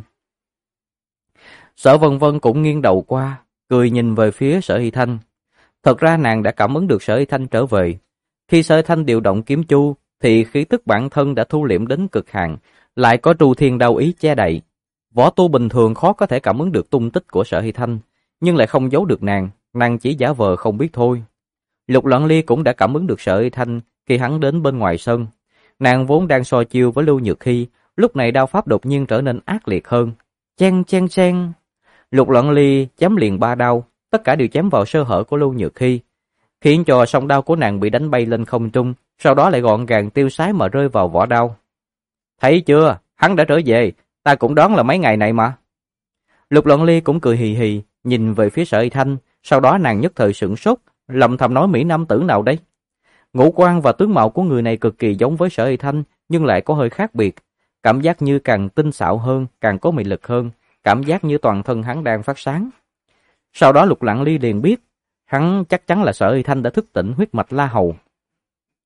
Sở Vân Vân cũng nghiêng đầu qua, cười nhìn về phía Sở Hy Thanh. Thật ra nàng đã cảm ứng được Sở Hy Thanh trở về. Khi Sở Hy Thanh điều động kiếm chu, thì khí tức bản thân đã thu liễm đến cực hạn, lại có Tru Thiên Đao ý che đậy. Võ tu bình thường khó có thể cảm ứng được tung tích của Sở Hy Thanh, nhưng lại không giấu được nàng chỉ giả vờ không biết thôi. Lục Lận Ly cũng đã cảm ứng được Sở Hy Thanh khi hắn đến bên ngoài sân. Nàng vốn đang so chiêu với Lưu Nhược Hy, lúc này đao pháp đột nhiên trở nên ác liệt hơn. Chen chen chen. Lục Lận Ly chém liền 3 đao, tất cả đều chém vào sơ hở của Lưu Nhược Hy, khiến cho song đao của nàng bị đánh bay lên không trung, sau đó lại gọn gàng tiêu sái mà rơi vào vỏ đao. Thấy chưa, hắn đã trở về, ta cũng đoán là mấy ngày này mà. Lục Lận Ly cũng cười hì hì, nhìn về phía Sở Hy Thanh, sau đó nàng nhất thời sửng sốt, lẩm thầm nói mỹ nam tử nào đấy. Ngũ quan và tướng mạo của người này cực kỳ giống với Sở Hy Thanh, nhưng lại có hơi khác biệt, cảm giác như càng tinh xảo hơn, càng có mị lực hơn, cảm giác như toàn thân hắn đang phát sáng. Sau đó Lục Lận Ly liền biết, hắn chắc chắn là Sở Hy Thanh đã thức tỉnh huyết mạch La Hầu.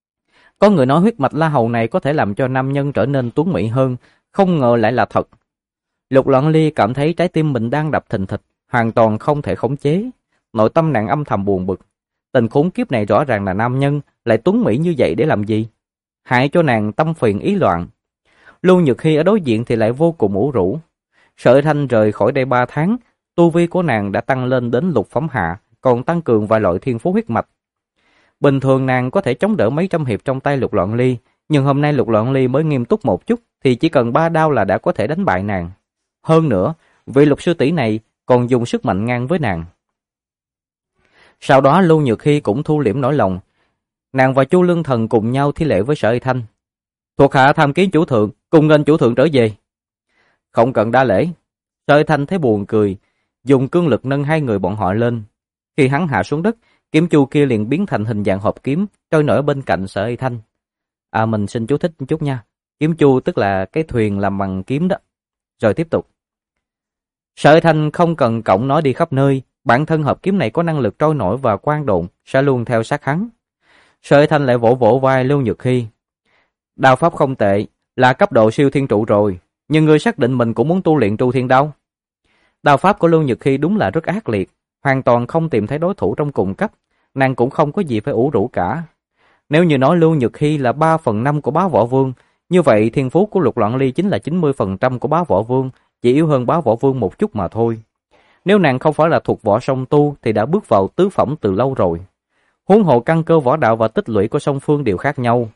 Có người nói huyết mạch La Hầu này có thể làm cho nam nhân trở nên tuấn mỹ hơn, không ngờ lại là thật. Lục Loan Ly cảm thấy trái tim mình đang đập thình thịch, hoàn toàn không thể khống chế. Nội tâm nàng âm thầm buồn bực. Tình khốn kiếp này rõ ràng là nam nhân, lại tuấn mỹ như vậy để làm gì? Hại cho nàng tâm phiền ý loạn. Lưu Nhược Hy ở đối diện thì lại vô cùng ủ rũ. Sở Thanh rời khỏi đây 3 tháng, tu vi của nàng đã tăng lên đến lục phẩm hạ, còn tăng cường vài loại thiên phú huyết mạch. Bình thường nàng có thể chống đỡ mấy trăm hiệp trong tay Lục Loan Ly, nhưng hôm nay Lục Loan Ly mới nghiêm túc một chút thì chỉ cần 3 đao là đã có thể đánh bại nàng. Hơn nữa, vị Lục sư tỷ này còn dùng sức mạnh ngang với nàng. Sau đó Lưu Nhược Hy cũng thu liễm nỗi lòng. Nàng và Chu Lương Thần cùng nhau thi lễ với Sở Y Thanh. Thuộc hạ tham kiến chủ thượng, cùng nghênh chủ thượng trở về. Không cần đa lễ. Sở Y Thanh thấy buồn cười, dùng cương lực nâng hai người bọn họ lên. Khi hắn hạ xuống đất, kiếm chu kia liền biến thành hình dạng hộp kiếm, trôi nổi bên cạnh Sở Y Thanh. Mình xin chú thích một chút nha. Kiếm chu tức là cái thuyền làm bằng kiếm đó. Rồi tiếp tục. Sở Y Thanh không cần cõng nó đi khắp nơi, bản thân hộp kiếm này có năng lực trôi nổi và quang độn, sẽ luôn theo sát hắn. Sở Y Thanh lại vỗ vỗ vai Lưu Nhược Hy. Đao pháp không tệ, là cấp độ siêu thiên trụ rồi, nhưng ngươi xác định mình cũng muốn tu luyện Tru Thiên Đao. Đao pháp của Lưu Nhược Hy đúng là rất ác liệt, hoàn toàn không tìm thấy đối thủ trong cùng cấp, nàng cũng không có gì phải ủ rũ cả. Nếu như nói Lưu Nhược Hy là 3/5 của Bá Võ Vương, như vậy thiên phú của Lục Loan Ly chính là 90% của Bá Võ Vương, chỉ yếu hơn Bá Võ Vương một chút mà thôi. Nếu nàng không phải là thuộc võ song tu thì đã bước vào tứ phẩm từ lâu rồi. Huống hồ căn cơ võ đạo và tích lũy của song phương đều khác nhau.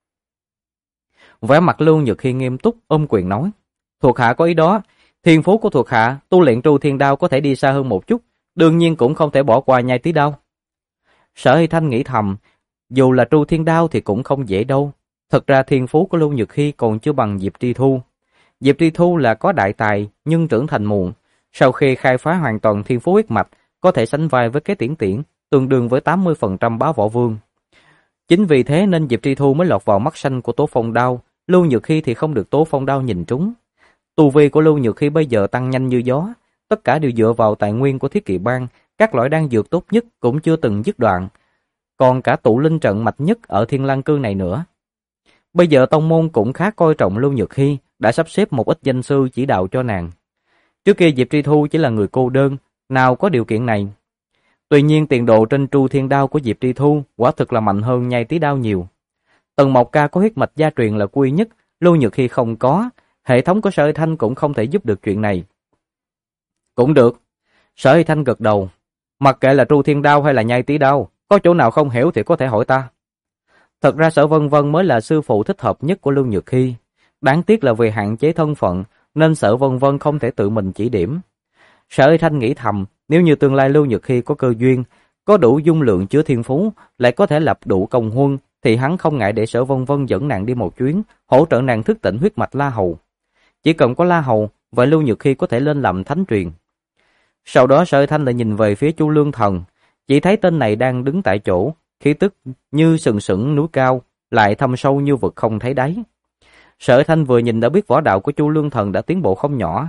Vẻ mặt Lưu Nhược Hy nghiêm túc ôm quyền nói, thuộc hạ có ý đó, thiên phú của thuộc hạ tu luyện Tru Thiên Đao có thể đi xa hơn một chút, đương nhiên cũng không thể bỏ qua Nhai Tí Đao. Sở Y Thanh nghĩ thầm, dù là Tru Thiên Đao thì cũng không dễ đâu. Thật ra thiên phú của Lưu Nhược Hy còn chưa bằng Diệp Tri Thu. Diệp Tri Thu là có đại tài nhưng trưởng thành muộn, sau khi khai phá hoàn toàn thiên phú huyết mạch, có thể sánh vai với cái Tiễn Tiễn, tương đương với 80% Bá Võ Vương. Chính vì thế nên Diệp Tri Thu mới lọt vào mắt xanh của Tố Phong Đao, Lưu Nhược Hy thì không được Tố Phong Đao nhìn trúng. Tu vi của Lưu Nhược Hy bây giờ tăng nhanh như gió, tất cả đều dựa vào tài nguyên của Thiết Kỵ Bang, các loại đan dược tốt nhất cũng chưa từng dứt đoạn, còn cả tụ linh trận mạnh nhất ở Thiên Lang Cương này nữa. Bây giờ tông môn cũng khá coi trọng Lưu Nhược Hy, đã sắp xếp một ít danh sư chỉ đạo cho nàng. Trước kia Diệp Tri Thu chỉ là người cô đơn, nào có điều kiện này. Tuy nhiên tiền độ trên Tru Thiên Đao của Diệp Tri Thu quả thực là mạnh hơn Nhai Tí Đao nhiều. Tần Mộc Ca có huyết mạch gia truyền là quý nhất, Lưu Nhược Hy không có, hệ thống của Sở Y Thanh cũng không thể giúp được chuyện này. Cũng được. Sở Y Thanh gật đầu. Mặc kệ là Tru Thiên Đao hay là Nhai Tí Đao, có chỗ nào không hiểu thì có thể hỏi ta. Thật ra Sở Vân Vân mới là sư phụ thích hợp nhất của Lưu Nhược Hy. Đáng tiếc là vì hạn chế thân phận, nên Sở Vân Vân không thể tự mình chỉ điểm. Sở Y Thanh nghĩ thầm, nếu như tương lai Lưu Nhược Hy có cơ duyên, có đủ dung lượng chứa thiên phú, lại có thể lập đủ công huân, thì hắn không ngại để Sở Vân Vân dẫn nàng đi một chuyến, hỗ trợ nàng thức tỉnh huyết mạch La Hầu. Chỉ cần có La Hầu, vậy Lưu Nhược Hy có thể lên làm thánh truyền. Sau đó Sở Y Thanh lại nhìn về phía Chu Lương Thần, chỉ thấy tên này đang đứng tại chỗ, khí tức như sừng sững núi cao, lại thâm sâu như vực không thấy đáy. Sở Y Thanh vừa nhìn đã biết võ đạo của Chu Lương Thần đã tiến bộ không nhỏ.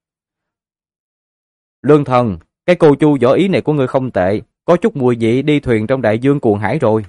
Lương Thần, cái cô Chu võ ý này của ngươi không tệ, có chút mùi vị đi thuyền trong đại dương cuồng hải rồi.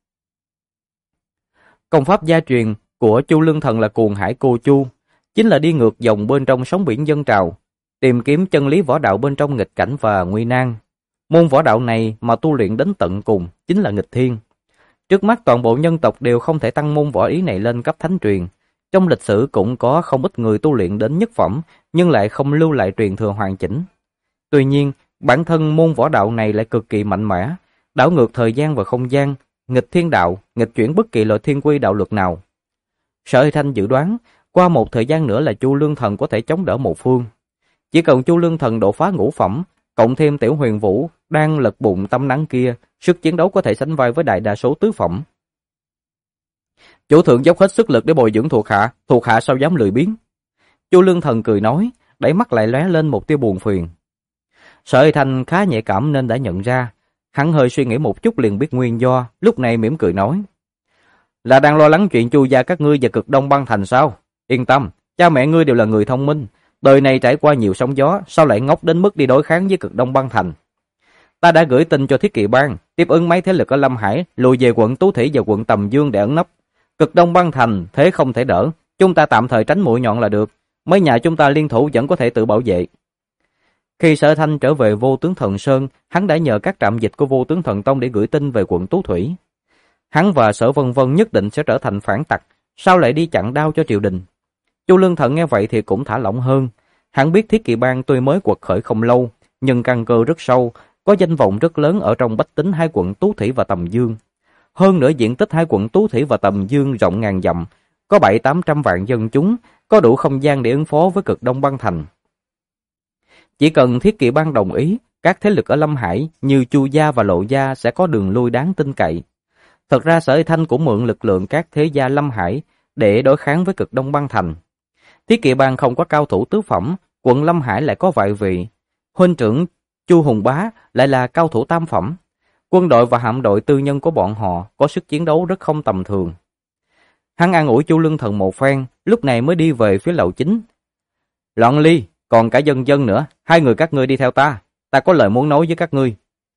Công pháp gia truyền của Chu Lương Thần là cuồng hải cô Chu, chính là đi ngược dòng bên trong sóng biển dân trào, tìm kiếm chân lý võ đạo bên trong nghịch cảnh và nguy nan. Môn võ đạo này mà tu luyện đến tận cùng chính là nghịch thiên. Trước mắt toàn bộ nhân tộc đều không thể tăng môn võ ý này lên cấp thánh truyền. Trong lịch sử cũng có không ít người tu luyện đến nhất phẩm, nhưng lại không lưu lại truyền thừa hoàn chỉnh. Tuy nhiên, bản thân môn võ đạo này lại cực kỳ mạnh mẽ, đảo ngược thời gian và không gian, nghịch thiên đạo, nghịch chuyển bất kỳ loại thiên quy đạo luật nào. Sở Y Thanh dự đoán, qua một thời gian nữa là Chu Lương Thần có thể chống đỡ một phương. Chỉ cần Chu Lương Thần đột phá ngũ phẩm, cộng thêm Tiểu Huyền Vũ đang lật bụng tắm nắng kia, sức chiến đấu có thể sánh vai với đại đa số tứ phẩm. Chủ thượng dốc hết sức lực để bồi dưỡng thuộc hạ sao dám lười biếng. Chu Lương Thần cười nói, đẩy mắt lại lóe lên một tia buồn phiền. Sở Y Thanh khá nhạy cảm nên đã nhận ra, hắn hơi suy nghĩ một chút liền biết nguyên do, lúc này mỉm cười nói. Là đang lo lắng chuyện Chu gia các ngươi và Cực Đông Băng Thành sao? Yên tâm, cha mẹ ngươi đều là người thông minh, đời này trải qua nhiều sóng gió, sao lại ngốc đến mức đi đối kháng với Cực Đông Băng Thành. Ta đã gửi tin cho Thiết Kỵ Bang, tiếp ứng mấy thế lực ở Lâm Hải, lùi về quận Tú Thủy và quận Tầm Dương để ẩn nấp. Cực Đông băng thành, thế không thể đỡ. Chúng ta tạm thời tránh mũi nhọn là được. Mấy nhà chúng ta liên thủ vẫn có thể tự bảo vệ. Khi Sở Thanh trở về Vô Tướng Thần Sơn, hắn đã nhờ các trạm dịch của Vô Tướng Thần Tông để gửi tin về quận Tú Thủy. Hắn và Sở Vân Vân nhất định sẽ trở thành phản tặc, sao lại đi chặn đao cho triều đình? Chu Lương Thần nghe vậy thì cũng thả lỏng hơn. Hắn biết Thiết Kỵ Bang tuy mới quật khởi không lâu, nhưng căn cơ rất sâu, có danh vọng rất lớn ở trong bách tính hai quận Tú Thủy và Tầm Dương. Hơn nữa diện tích hai quận Tú Thủy và Tầm Dương rộng ngàn dặm, có 700-800 vạn dân chúng, có đủ không gian để ứng phó với Cực Đông băng thành. Chỉ cần Thiết Kỵ Bang đồng ý, các thế lực ở Lâm Hải như Chu gia và Lộ gia sẽ có đường lui đáng tin cậy. Thật ra Sở Thanh cũng mượn lực lượng các thế gia Lâm Hải để đối kháng với Cực Đông băng thành. Thiết Kỵ Bang không có cao thủ tứ phẩm, quận Lâm Hải lại có vài vị. Huynh trưởng Chu Hùng Bá lại là cao thủ tam phẩm. Quân đội và hạm đội tư nhân của bọn họ có sức chiến đấu rất không tầm thường. Hắn an ủi Chu Lương Thần một phen, lúc này mới đi về phía lầu chính. Loạn Ly, còn cả Dân Dân nữa, hai người các ngươi đi theo ta có lời muốn nói với các ngươi.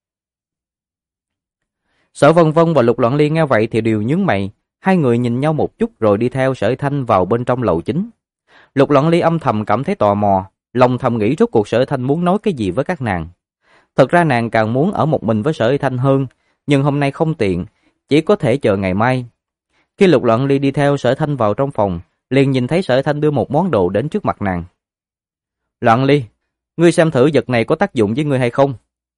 Sở Vân Vân và Lục Loạn Ly nghe vậy thì đều nhướng mày, hai người nhìn nhau một chút rồi đi theo Sở Thanh vào bên trong lầu chính. Lục Loạn Ly âm thầm cảm thấy tò mò, lòng thầm nghĩ rốt cuộc Sở Thanh muốn nói cái gì với các nàng. Thật ra nàng càng muốn ở một mình với Sở Thanh hơn, nhưng hôm nay không tiện, chỉ có thể chờ ngày mai. Khi Lục Loạn Ly đi theo Sở Thanh vào trong phòng, liền nhìn thấy Sở Thanh đưa một món đồ đến trước mặt nàng. Loạn Ly, ngươi xem thử vật này có tác dụng với ngươi hay không?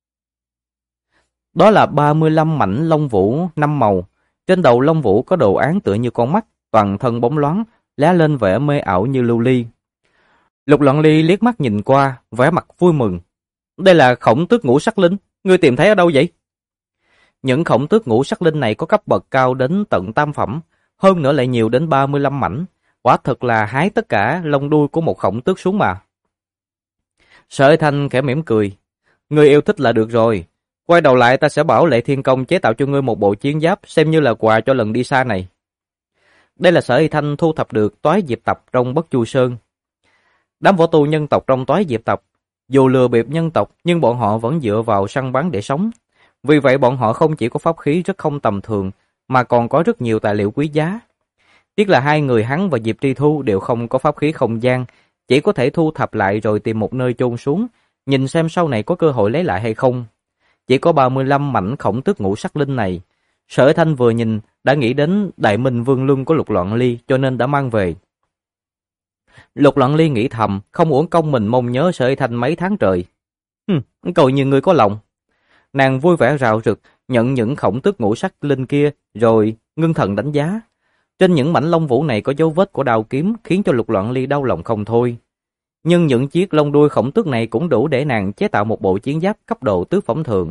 Đó là 35 mảnh lông vũ 5 màu, trên đầu lông vũ có đồ án tựa như con mắt, toàn thân bóng loáng, lóe lên vẻ mê ảo như lưu ly. Lục Loạn Ly liếc mắt nhìn qua, vẻ mặt vui mừng. Đây là Khổng Tước Ngũ Sắc Linh, ngươi tìm thấy ở đâu vậy? Những Khổng Tước Ngũ Sắc Linh này có cấp bậc cao đến tận tam phẩm, hơn nữa lại nhiều đến 35 mảnh, quả thực là hái tất cả lông đuôi của một khổng tước xuống mà. Sở Thanh khẽ mỉm cười, ngươi yêu thích là được rồi, quay đầu lại ta sẽ bảo Lệ Thiên Công chế tạo cho ngươi một bộ chiến giáp xem như là quà cho lần đi xa này. Đây là Sở Thanh thu thập được toái diệp tập trong Bất Chu Sơn. Đám võ tu nhân tộc trong toái diệp tập, dù lừa bịp nhân tộc nhưng bọn họ vẫn dựa vào săn bắn để sống. Vì vậy bọn họ không chỉ có pháp khí rất không tầm thường, mà còn có rất nhiều tài liệu quý giá. Tiếc là hai người hắn và Diệp Tri Thu đều không có pháp khí không gian, chỉ có thể thu thập lại rồi tìm một nơi chôn xuống, nhìn xem sau này có cơ hội lấy lại hay không. Chỉ có 35 mảnh Khổng Tước Ngũ Sắc Linh này. Sở Thanh vừa nhìn đã nghĩ đến Đại Minh Vương Luân của Lục Loạn Ly cho nên đã mang về. Lục Loạn Ly nghĩ thầm, không uổng công mình mong nhớ Sở Thanh mấy tháng trời. Cậu như người có lòng. Nàng vui vẻ rạo rực, nhận những Khổng Tước Ngũ Sắc Linh kia, rồi ngưng thần đánh giá. Trên những mảnh lông vũ này có dấu vết của đao kiếm, khiến cho Lục Loạn Ly đau lòng không thôi. Nhưng những chiếc lông đuôi khổng tước này cũng đủ để nàng chế tạo một bộ chiến giáp cấp độ tứ phẩm thường.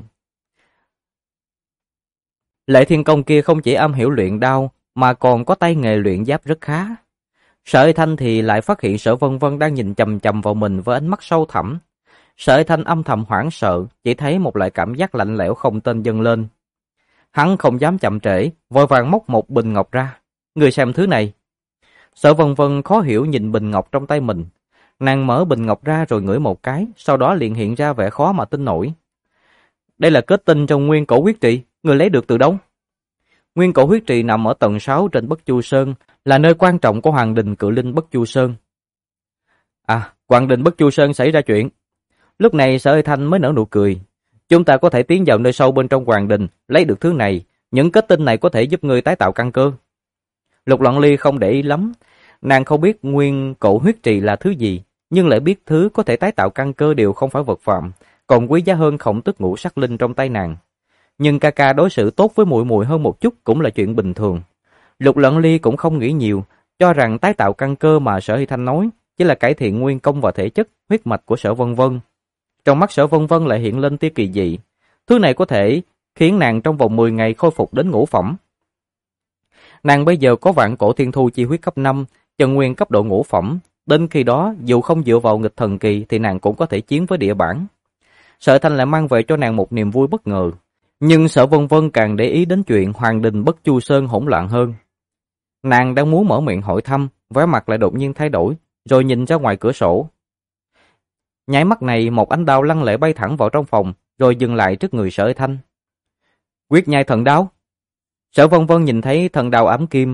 Lệ Thiên Công kia không chỉ am hiểu luyện đao, mà còn có tay nghề luyện giáp rất khá. Sở Thanh thì lại phát hiện Sở Vân Vân đang nhìn chằm chằm vào mình với ánh mắt sâu thẳm. Sở Thanh âm thầm hoảng sợ, chỉ thấy một loại cảm giác lạnh lẽo không tên dâng lên. Hắn không dám chậm trễ, vội vàng móc một bình ngọc ra. Người xem thứ này. Sở Vân Vân khó hiểu nhìn bình ngọc trong tay mình. Nàng mở bình ngọc ra rồi ngửi một cái, sau đó liền hiện ra vẻ khó mà tin nổi. Đây là kết tinh trong Nguyên Cổ Huyết Trì, người lấy được từ đâu? Nguyên Cổ Huyết Trì nằm ở tầng 6 trên Bất Chu Sơn, là nơi quan trọng của Hoàng Đình Cự Linh Bất Chu Sơn. À, Hoàng Đình Bất Chu Sơn xảy ra chuyện. Lúc này Sở Thanh mới nở nụ cười. Chúng ta có thể tiến vào nơi sâu bên trong Hoàng Đình, lấy được thứ này, những kết tinh này có thể giúp ngươi tái tạo căn cơ. Lục Loạn Ly không để ý lắm, nàng không biết Nguyên Cổ Huyết Trì là thứ gì, nhưng lại biết thứ có thể tái tạo căn cơ đều không phải vật phạm, còn quý giá hơn Khổng Tước Ngũ Sắc Linh trong tay nàng. Nhưng ca ca đối xử tốt với muội muội hơn một chút cũng là chuyện bình thường. Lục Loạn Ly cũng không nghĩ nhiều, cho rằng tái tạo căn cơ mà Sở Hy Thanh nói chỉ là cải thiện nguyên công và thể chất, huyết mạch của Sở Vân Vân. Trong mắt Sở Vân Vân lại hiện lên tia kỳ dị, thứ này có thể khiến nàng trong vòng 10 ngày khôi phục đến ngũ phẩm. Nàng bây giờ có Vạn Cổ Thiên Thu chi huyết cấp 5, chân nguyên cấp độ ngũ phẩm, đến khi đó dù không dựa vào nghịch thần kỳ thì nàng cũng có thể chiến với địa bản. Sở Thanh lại mang về cho nàng một niềm vui bất ngờ, nhưng Sở Vân Vân càng để ý đến chuyện Hoàng Đình Bất Chu Sơn hỗn loạn hơn. Nàng đang muốn mở miệng hỏi thăm, vẻ mặt lại đột nhiên thay đổi, rồi nhìn ra ngoài cửa sổ. Nháy mắt này, một ánh đao lăng lệ bay thẳng vào trong phòng, rồi dừng lại trước người Sở Thanh. Quyết nhai thần đao. Sở Vân Vân nhìn thấy thần đao ám kim,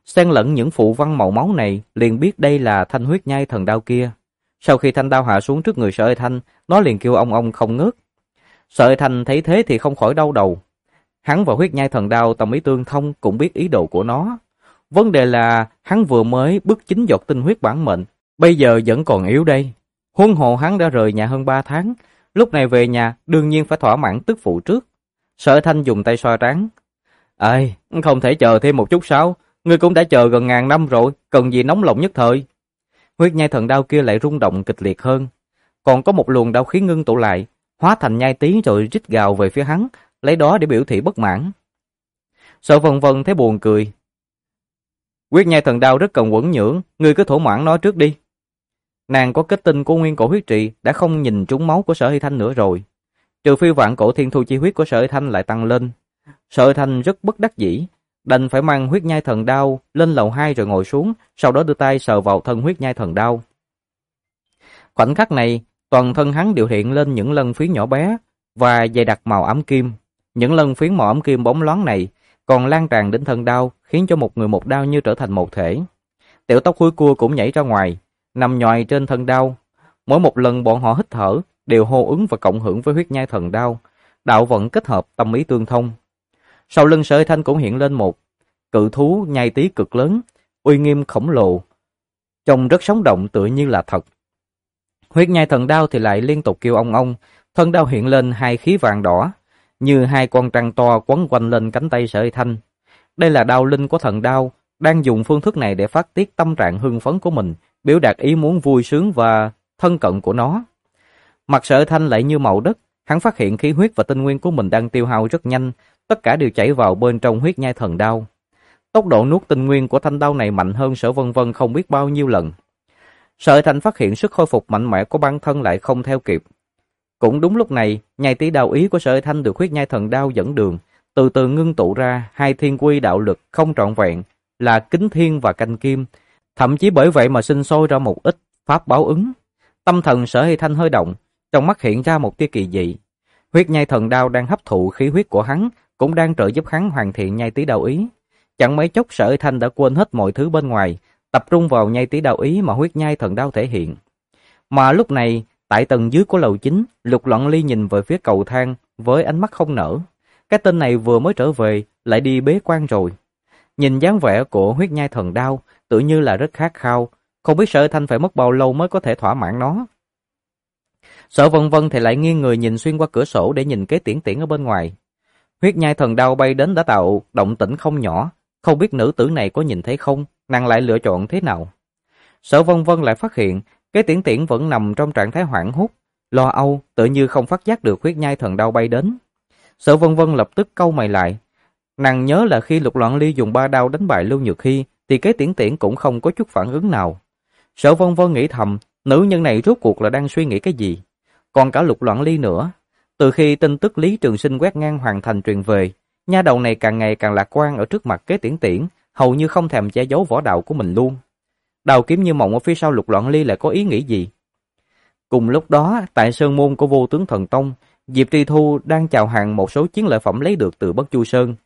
Xen lẫn những phù văn màu máu này, liền biết đây là thanh huyết nhai thần đao kia. Sau khi thanh đao hạ xuống trước người Sở Ê Thanh, nó liền kêu ong ong không ngớt. Sở Ê Thanh thấy thế thì không khỏi đau đầu. Hắn và huyết nhai thần đao tâm ý tương thông, cũng biết ý đồ của nó. Vấn đề là hắn vừa mới bước 9 giọt tinh huyết bản mệnh, bây giờ vẫn còn yếu đây. Huống hồ hắn đã rời nhà hơn 3 tháng, lúc này về nhà đương nhiên phải thỏa mãn tức phụ trước. Sở Ê Thanh dùng tay xoa trán. Ê, không thể chờ thêm một chút sao? Ngươi cũng đã chờ gần 1000 năm rồi, cần gì nóng lòng nhất thời. Huyết nhai thần đao kia lại rung động kịch liệt hơn. Còn có một luồng đao khí ngưng tụ lại, hóa thành nhai tí rồi rít gào về phía hắn, lấy đó để biểu thị bất mãn. Sở Vân Vân thấy buồn cười. Huyết nhai thần đao rất cần quẫn nhưỡng, ngươi cứ thỏa mãn nó trước đi. Nàng có kết tinh của nguyên cổ huyết trì, đã không nhìn trúng máu của Sở Hy Thanh nữa rồi. Trừ phi vạn cổ thiên thu chi huyết của Sở Hy Thanh lại tăng lên. Sở Hy Thanh rất bất đắc dĩ, đành phải mang huyết nhai thần đao lên lầu 2 rồi ngồi xuống, sau đó đưa tay sờ vào thân huyết nhai thần đao. Khoảnh khắc này, toàn thân hắn đều hiện lên những lân phiến nhỏ bé và dày đặc màu ám kim. Những lân phiến màu ám kim bóng loáng này còn lan tràn đến thân đao, khiến cho một người một đao như trở thành một thể. Tiểu tóc húi cua cũng nhảy ra ngoài, nằm nhòi trên thân đao. Mỗi một lần bọn họ hít thở đều hô ứng và cộng hưởng với huyết nhai thần đao, đạo vận kết hợp, tâm ý tương thông. Sau lưng Sở Ê Thanh cũng hiện lên một cự thú nhai tí cực lớn, uy nghiêm khổng lồ, trông rất sống động tựa như là thật. Huyết nhai thần đao thì lại liên tục kêu ong ong, thân đao hiện lên hai khí vàng đỏ, như hai con trăng to quấn quanh lên cánh tay Sở Ê Thanh. Đây là đao linh của thần đao, đang dùng phương thức này để phát tiết tâm trạng hưng phấn của mình, biểu đạt ý muốn vui sướng và thân cận của nó. Mặt Sở Ê Thanh lại như màu đất, hắn phát hiện khí huyết và tinh nguyên của mình đang tiêu hao rất nhanh, tất cả đều chảy vào bên trong huyết nhai thần đao. Tốc độ nuốt tinh nguyên của thanh đao này mạnh hơn Sở Vân Vân không biết bao nhiêu lần. Sở Ê Thanh phát hiện sức khôi phục mạnh mẽ của bản thân lại không theo kịp. Cũng đúng lúc này, nhai tí đao ý của Sở Ê Thanh được huyết nhai thần đao dẫn đường, từ từ ngưng tụ ra hai thiên quy đạo lực không trọn vẹn, là kính thiên và canh kim, thậm chí bởi vậy mà sinh sôi ra một ít pháp báo ứng. Tâm thần Sở Ê Thanh hơi động, trong mắt hiện ra một tia kỳ dị. Huyết nhai thần đao đang hấp thụ khí huyết của hắn, cũng đang trợ giúp hắn hoàn thiện nhai tí đao ý. Chẳng mấy chốc Sở Ê Thanh đã quên hết mọi thứ bên ngoài, tập trung vào nhai tí đao ý mà huyết nhai thần đao thể hiện. Mà lúc này, tại tầng dưới của lầu chính, Lục Loạn Ly nhìn về phía cầu thang với ánh mắt không nở. Cái tên này vừa mới trở về, lại đi bế quan rồi. Nhìn dáng vẻ của huyết nhai thần đao, tự như là rất khát khao, không biết Sở Ê Thanh phải mất bao lâu mới có thể thỏa mãn nó. Sở Vân Vân thì lại nghiêng người nhìn xuyên qua cửa sổ để nhìn cái tiễn tiễn ở bên ngoài. Huyết nhai thần đao bay đến đã tạo động tĩnh không nhỏ, không biết nữ tử này có nhìn thấy không, nàng lại lựa chọn thế nào. Sở Vân Vân lại phát hiện, cái tiễn tiễn vẫn nằm trong trạng thái hoảng hốt, lo âu, tự như không phát giác được huyết nhai thần đao bay đến. Sở Vân Vân lập tức cau mày lại. Nàng nhớ là khi Lục Loạn Ly dùng 3 đao đánh bại Lưu Nhược Hy, thì cái tiễn tiễn cũng không có chút phản ứng nào. Sở Vân Vân nghĩ thầm, nữ nhân này rốt cuộc là đang suy nghĩ cái gì? Còn cả Lục Loạn Ly nữa. Từ khi tin tức Lý Trường Sinh quét ngang Hoàng Thành truyền về, nha đầu này càng ngày càng lạc quan ở trước mặt kế tiễn tiễn, hầu như không thèm che giấu võ đạo của mình luôn. Đào kiếm như mộng ở phía sau Lục Loạn Ly lại có ý nghĩ gì? Cùng lúc đó, tại sơn môn của Vô Tướng Thần Tông, Diệp Tri Thu đang chào hàng một số chiến lợi phẩm lấy được từ Bất Chu Sơn.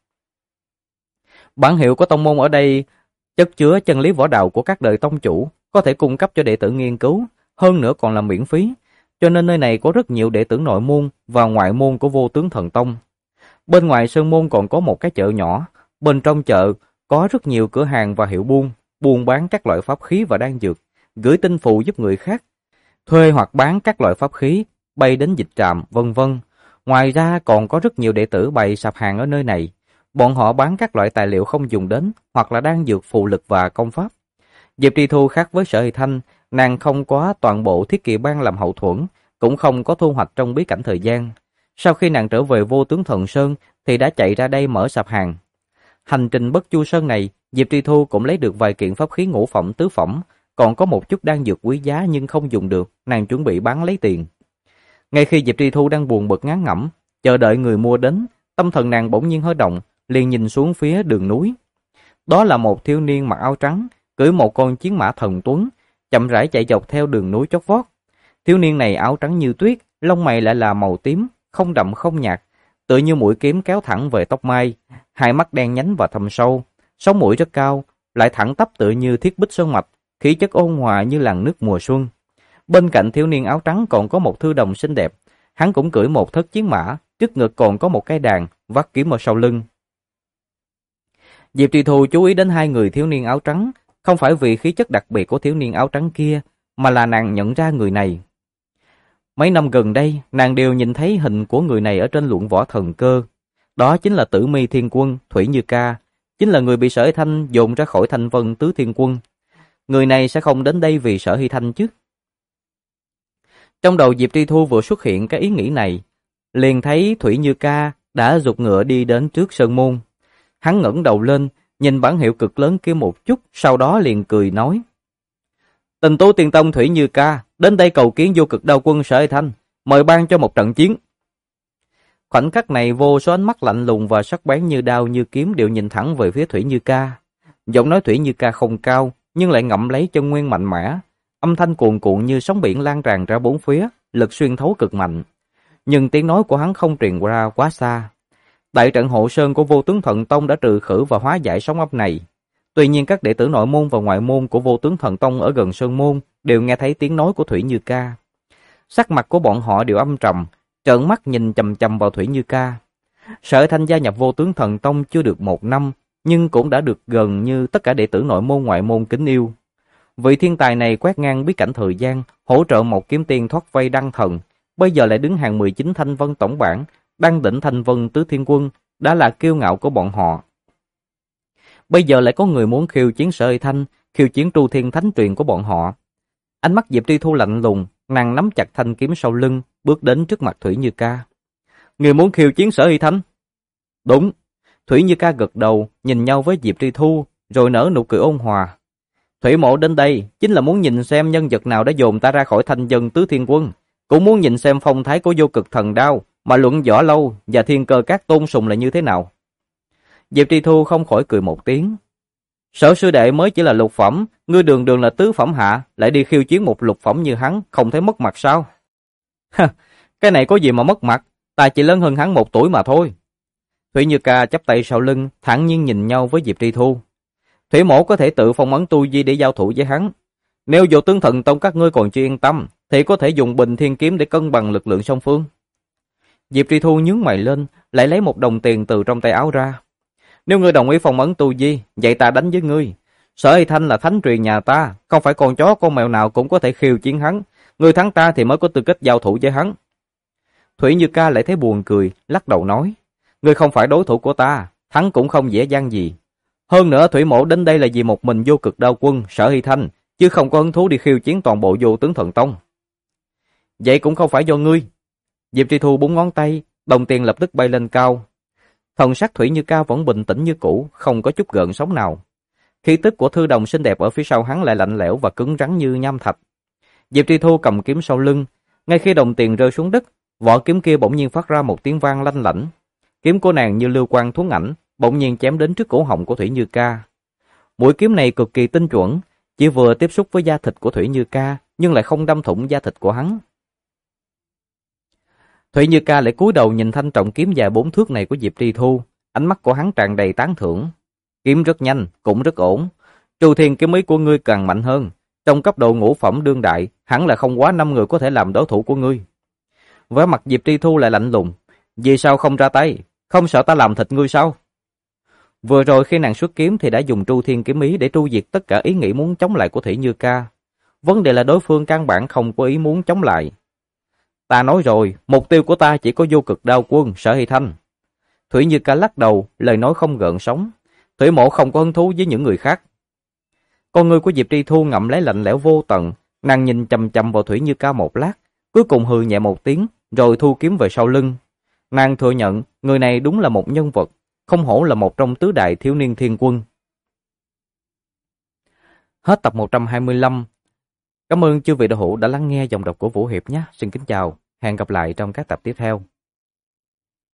Bản hiệu của tông môn ở đây chất chứa chân lý võ đạo của các đời tông chủ, có thể cung cấp cho đệ tử nghiên cứu, hơn nữa còn là miễn phí, cho nên nơi này có rất nhiều đệ tử nội môn và ngoại môn của Vô Tướng Thần Tông. Bên ngoài sơn môn còn có một cái chợ nhỏ, bên trong chợ có rất nhiều cửa hàng và hiệu buôn bán các loại pháp khí và đan dược, gửi tinh phụ giúp người khác, thuê hoặc bán các loại pháp khí, bay đến dịch trạm, vân vân. Ngoài ra còn có rất nhiều đệ tử bày sạp hàng ở nơi này. Bọn họ bán các loại tài liệu không dùng đến, hoặc là đan dược phụ lực và công pháp. Diệp Tri Thu khác với Sở Hỷ Thanh, nàng không có toàn bộ thiết kỵ bang làm hậu thuẫn, cũng không có thu hoạch trong bí cảnh thời gian. Sau khi nàng trở về Vô Tướng Thần Sơn thì đã chạy ra đây mở sạp hàng. Hành trình Bất Chu Sơn này, Diệp Tri Thu cũng lấy được vài kiện pháp khí ngũ phẩm tứ phẩm, còn có một chút đan dược quý giá nhưng không dùng được, nàng chuẩn bị bán lấy tiền. Ngay khi Diệp Tri Thu đang buồn bực ngán ngẩm, chờ đợi người mua đến, tâm thần nàng bỗng nhiên hơi động, liền nhìn xuống phía đường núi. Đó là một thiếu niên mặc áo trắng, cưỡi một con chiến mã thần tuấn, chậm rãi chạy dọc theo đường núi chót vót. Thiếu niên này áo trắng như tuyết, lông mày lại là màu tím, không đậm không nhạt, tựa như mũi kiếm kéo thẳng về tóc mai, hai mắt đen nhánh và thâm sâu, sống mũi rất cao, lại thẳng tắp tựa như thiết bích sơn mạch, khí chất ôn hòa như làn nước mùa xuân. Bên cạnh thiếu niên áo trắng còn có một thư đồng xinh đẹp, hắn cũng cưỡi một thất chiến mã, trước ngực còn có một cái đàn, vắt kiếm ở sau lưng. Diệp Trì Thù chú ý đến hai người thiếu niên áo trắng, không phải vì khí chất đặc biệt của thiếu niên áo trắng kia, mà là nàng nhận ra người này. Mấy năm gần đây, nàng đều nhìn thấy hình của người này ở trên luận võ thần cơ. Đó chính là Tử Mi Thiên Quân, Thủy Như Ca, chính là người bị Sở Hy Thanh dồn ra khỏi Thanh Vân Tứ Thiên Quân. Người này sẽ không đến đây vì Sở Hy Thanh chứ. Trong đầu Diệp Tri Thu vừa xuất hiện cái ý nghĩ này, liền thấy Thủy Như Ca đã giục ngựa đi đến trước sơn môn. Hắn ngẩng đầu lên, nhìn bản hiệu cực lớn kia một chút, sau đó liền cười nói: Tình Tú Tiên Tông Thủy Như Ca đến đây cầu kiến vô cực đao quân Sở Hy Thanh, mời ban cho một trận chiến. Khoảnh khắc này, vô số ánh mắt lạnh lùng và sắc bén như đao như kiếm đều nhìn thẳng về phía Thủy Như Ca. Giọng nói Thủy Như Ca không cao, nhưng lại ngậm lấy chân nguyên mạnh mẽ, âm thanh cuồn cuộn như sóng biển lan tràn ra bốn phía, lực xuyên thấu cực mạnh. Nhưng tiếng nói của hắn không truyền ra quá xa. Đại trận hộ sơn của Vô Tướng Thần Tông đã trừ khử và hóa giải sóng ấp này. Tuy nhiên các đệ tử nội môn và ngoại môn của Vô Tướng Thần Tông ở gần sơn môn đều nghe thấy tiếng nói của Thủy Như Ca. Sắc mặt của bọn họ đều âm trầm, trợn mắt nhìn chằm chằm vào Thủy Như Ca. Sở Thanh gia nhập Vô Tướng Thần Tông chưa được 1 năm, nhưng cũng đã được gần như tất cả đệ tử nội môn ngoại môn kính yêu. Vị thiên tài này quét ngang bí cảnh thời gian, hỗ trợ một kiếm tiên thoát vây đăng thần, bây giờ lại đứng hàng 19 Thanh Vân tổng bảng, đăng đỉnh Thanh Vân Tứ Thiên Quân, đã là kiêu ngạo của bọn họ. Bây giờ lại có người muốn khiêu chiến Sở Hy Thanh, khiêu chiến Tru Thiên Thánh Truyền của bọn họ. Ánh mắt Diệp Tri Thu lạnh lùng, nàng nắm chặt thanh kiếm sau lưng, bước đến trước mặt Thủy Như Ca. Người muốn khiêu chiến Sở Hy Thanh? Đúng. Thủy Như Ca gật đầu, nhìn nhau với Diệp Tri Thu, rồi nở nụ cười ôn hòa. Thủy mộ đến đây chính là muốn nhìn xem nhân vật nào đã dồn ta ra khỏi Thanh Vân Tứ Thiên Quân, cũng muốn nhìn xem phong thái của Vô Cực Thần Đao mà luận võ lâu và thiên cơ các tôn sùng là như thế nào. Diệp Tri Thu không khỏi cười một tiếng. Sở sư đệ mới chỉ là lục phẩm, ngươi đường đường là tứ phẩm hạ, lại đi khiêu chiến một lục phẩm như hắn, không thấy mất mặt sao? Cái này có gì mà mất mặt, ta chỉ lớn hơn hắn 1 tuổi mà thôi. Thủy Như Ca chắp tay sau lưng, thản nhiên nhìn nhau với Diệp Tri Thu. Thủy mổ có thể tự phong ấn tu vi để giao thủ với hắn. Nếu Vô Tướng Thần Tông các ngươi còn chưa yên tâm, thì có thể dùng Bình Thiên Kiếm để cân bằng lực lượng song phương. Diệp Tri Thu nhướng mày lên, lại lấy 1 đồng tiền từ trong tay áo ra. Nếu ngươi đồng ý phong ấn tu vi, vậy ta đánh với ngươi. Sở Hy Thanh là thánh truyền nhà ta, không phải con chó con mèo nào cũng có thể khiêu chiến hắn. Ngươi thắng ta thì mới có tư cách giao thủ với hắn. Thủy Như Ca lại thấy buồn cười, lắc đầu nói: Ngươi không phải đối thủ của ta, thắng cũng không dễ dàng gì. Hơn nữa Thủy mổ đến đây là vì một mình Vô Cực Đao Quân Sở Hy Thanh, chứ không có hứng thú đi khiêu chiến toàn bộ Vô Tướng Thần Tông. Vậy cũng không phải do ngươi. Diệp Tri Thu búng ngón tay, đồng tiền lập tức bay lên cao. Thần sắc Thủy Như Ca vẫn bình tĩnh như cũ, không có chút gợn sóng nào. Khí tức của thư đồng xinh đẹp ở phía sau hắn lại lạnh lẽo và cứng rắn như nham thạch. Diệp Tri Thu cầm kiếm sau lưng, ngay khi đồng tiền rơi xuống đất, vỏ kiếm kia bỗng nhiên phát ra một tiếng vang lanh lảnh. Kiếm của nàng như lưu quang thuấn ảnh, bỗng nhiên chém đến trước cổ họng của Thủy Như Ca. Mũi kiếm này cực kỳ tinh chuẩn, chỉ vừa tiếp xúc với da thịt của Thủy Như Ca, nhưng lại không đâm thủng da thịt của hắn. Thủy Như Ca lại cúi đầu nhìn thanh trọng kiếm dài 4 thước này của Diệp Tri Thu, ánh mắt của hắn tràn đầy tán thưởng. Kiếm rất nhanh, cũng rất ổn. Trù Thiên kiếm ý của ngươi càng mạnh hơn, trong cấp độ ngũ phẩm đương đại, hẳn là không quá 5 người có thể làm đối thủ của ngươi. Vẻ mặt Diệp Tri Thu lại lạnh lùng, vì sao không ra tay, không sợ ta làm thịt ngươi sao? Vừa rồi khi nàng xuất kiếm thì đã dùng Tru Thiên kiếm ý để tru diệt tất cả ý nghĩ muốn chống lại của Thủy Như Ca. Vấn đề là đối phương căn bản không có ý muốn chống lại. Ta nói rồi, mục tiêu của ta chỉ có Vô Cực Đao Quân Sở Hy Thanh. Thủy Như Ca lắc đầu, lời nói không gợn sóng. Thủy mộ không có hứng thú với những người khác. Con người của Diệp Tri Thu ngậm lấy lạnh lẽo vô tận, nàng nhìn chằm chằm vào Thủy Như Ca một lát, cuối cùng hừ nhẹ một tiếng, rồi thu kiếm về sau lưng. Nàng thừa nhận, người này đúng là một nhân vật, không hổ là một trong tứ đại thiếu niên thiên quân. Hết tập 125. Cảm ơn chư vị đạo hữu đã lắng nghe dòng đọc của Vũ Hiệp nhé. Xin kính chào, hẹn gặp lại trong các tập tiếp theo.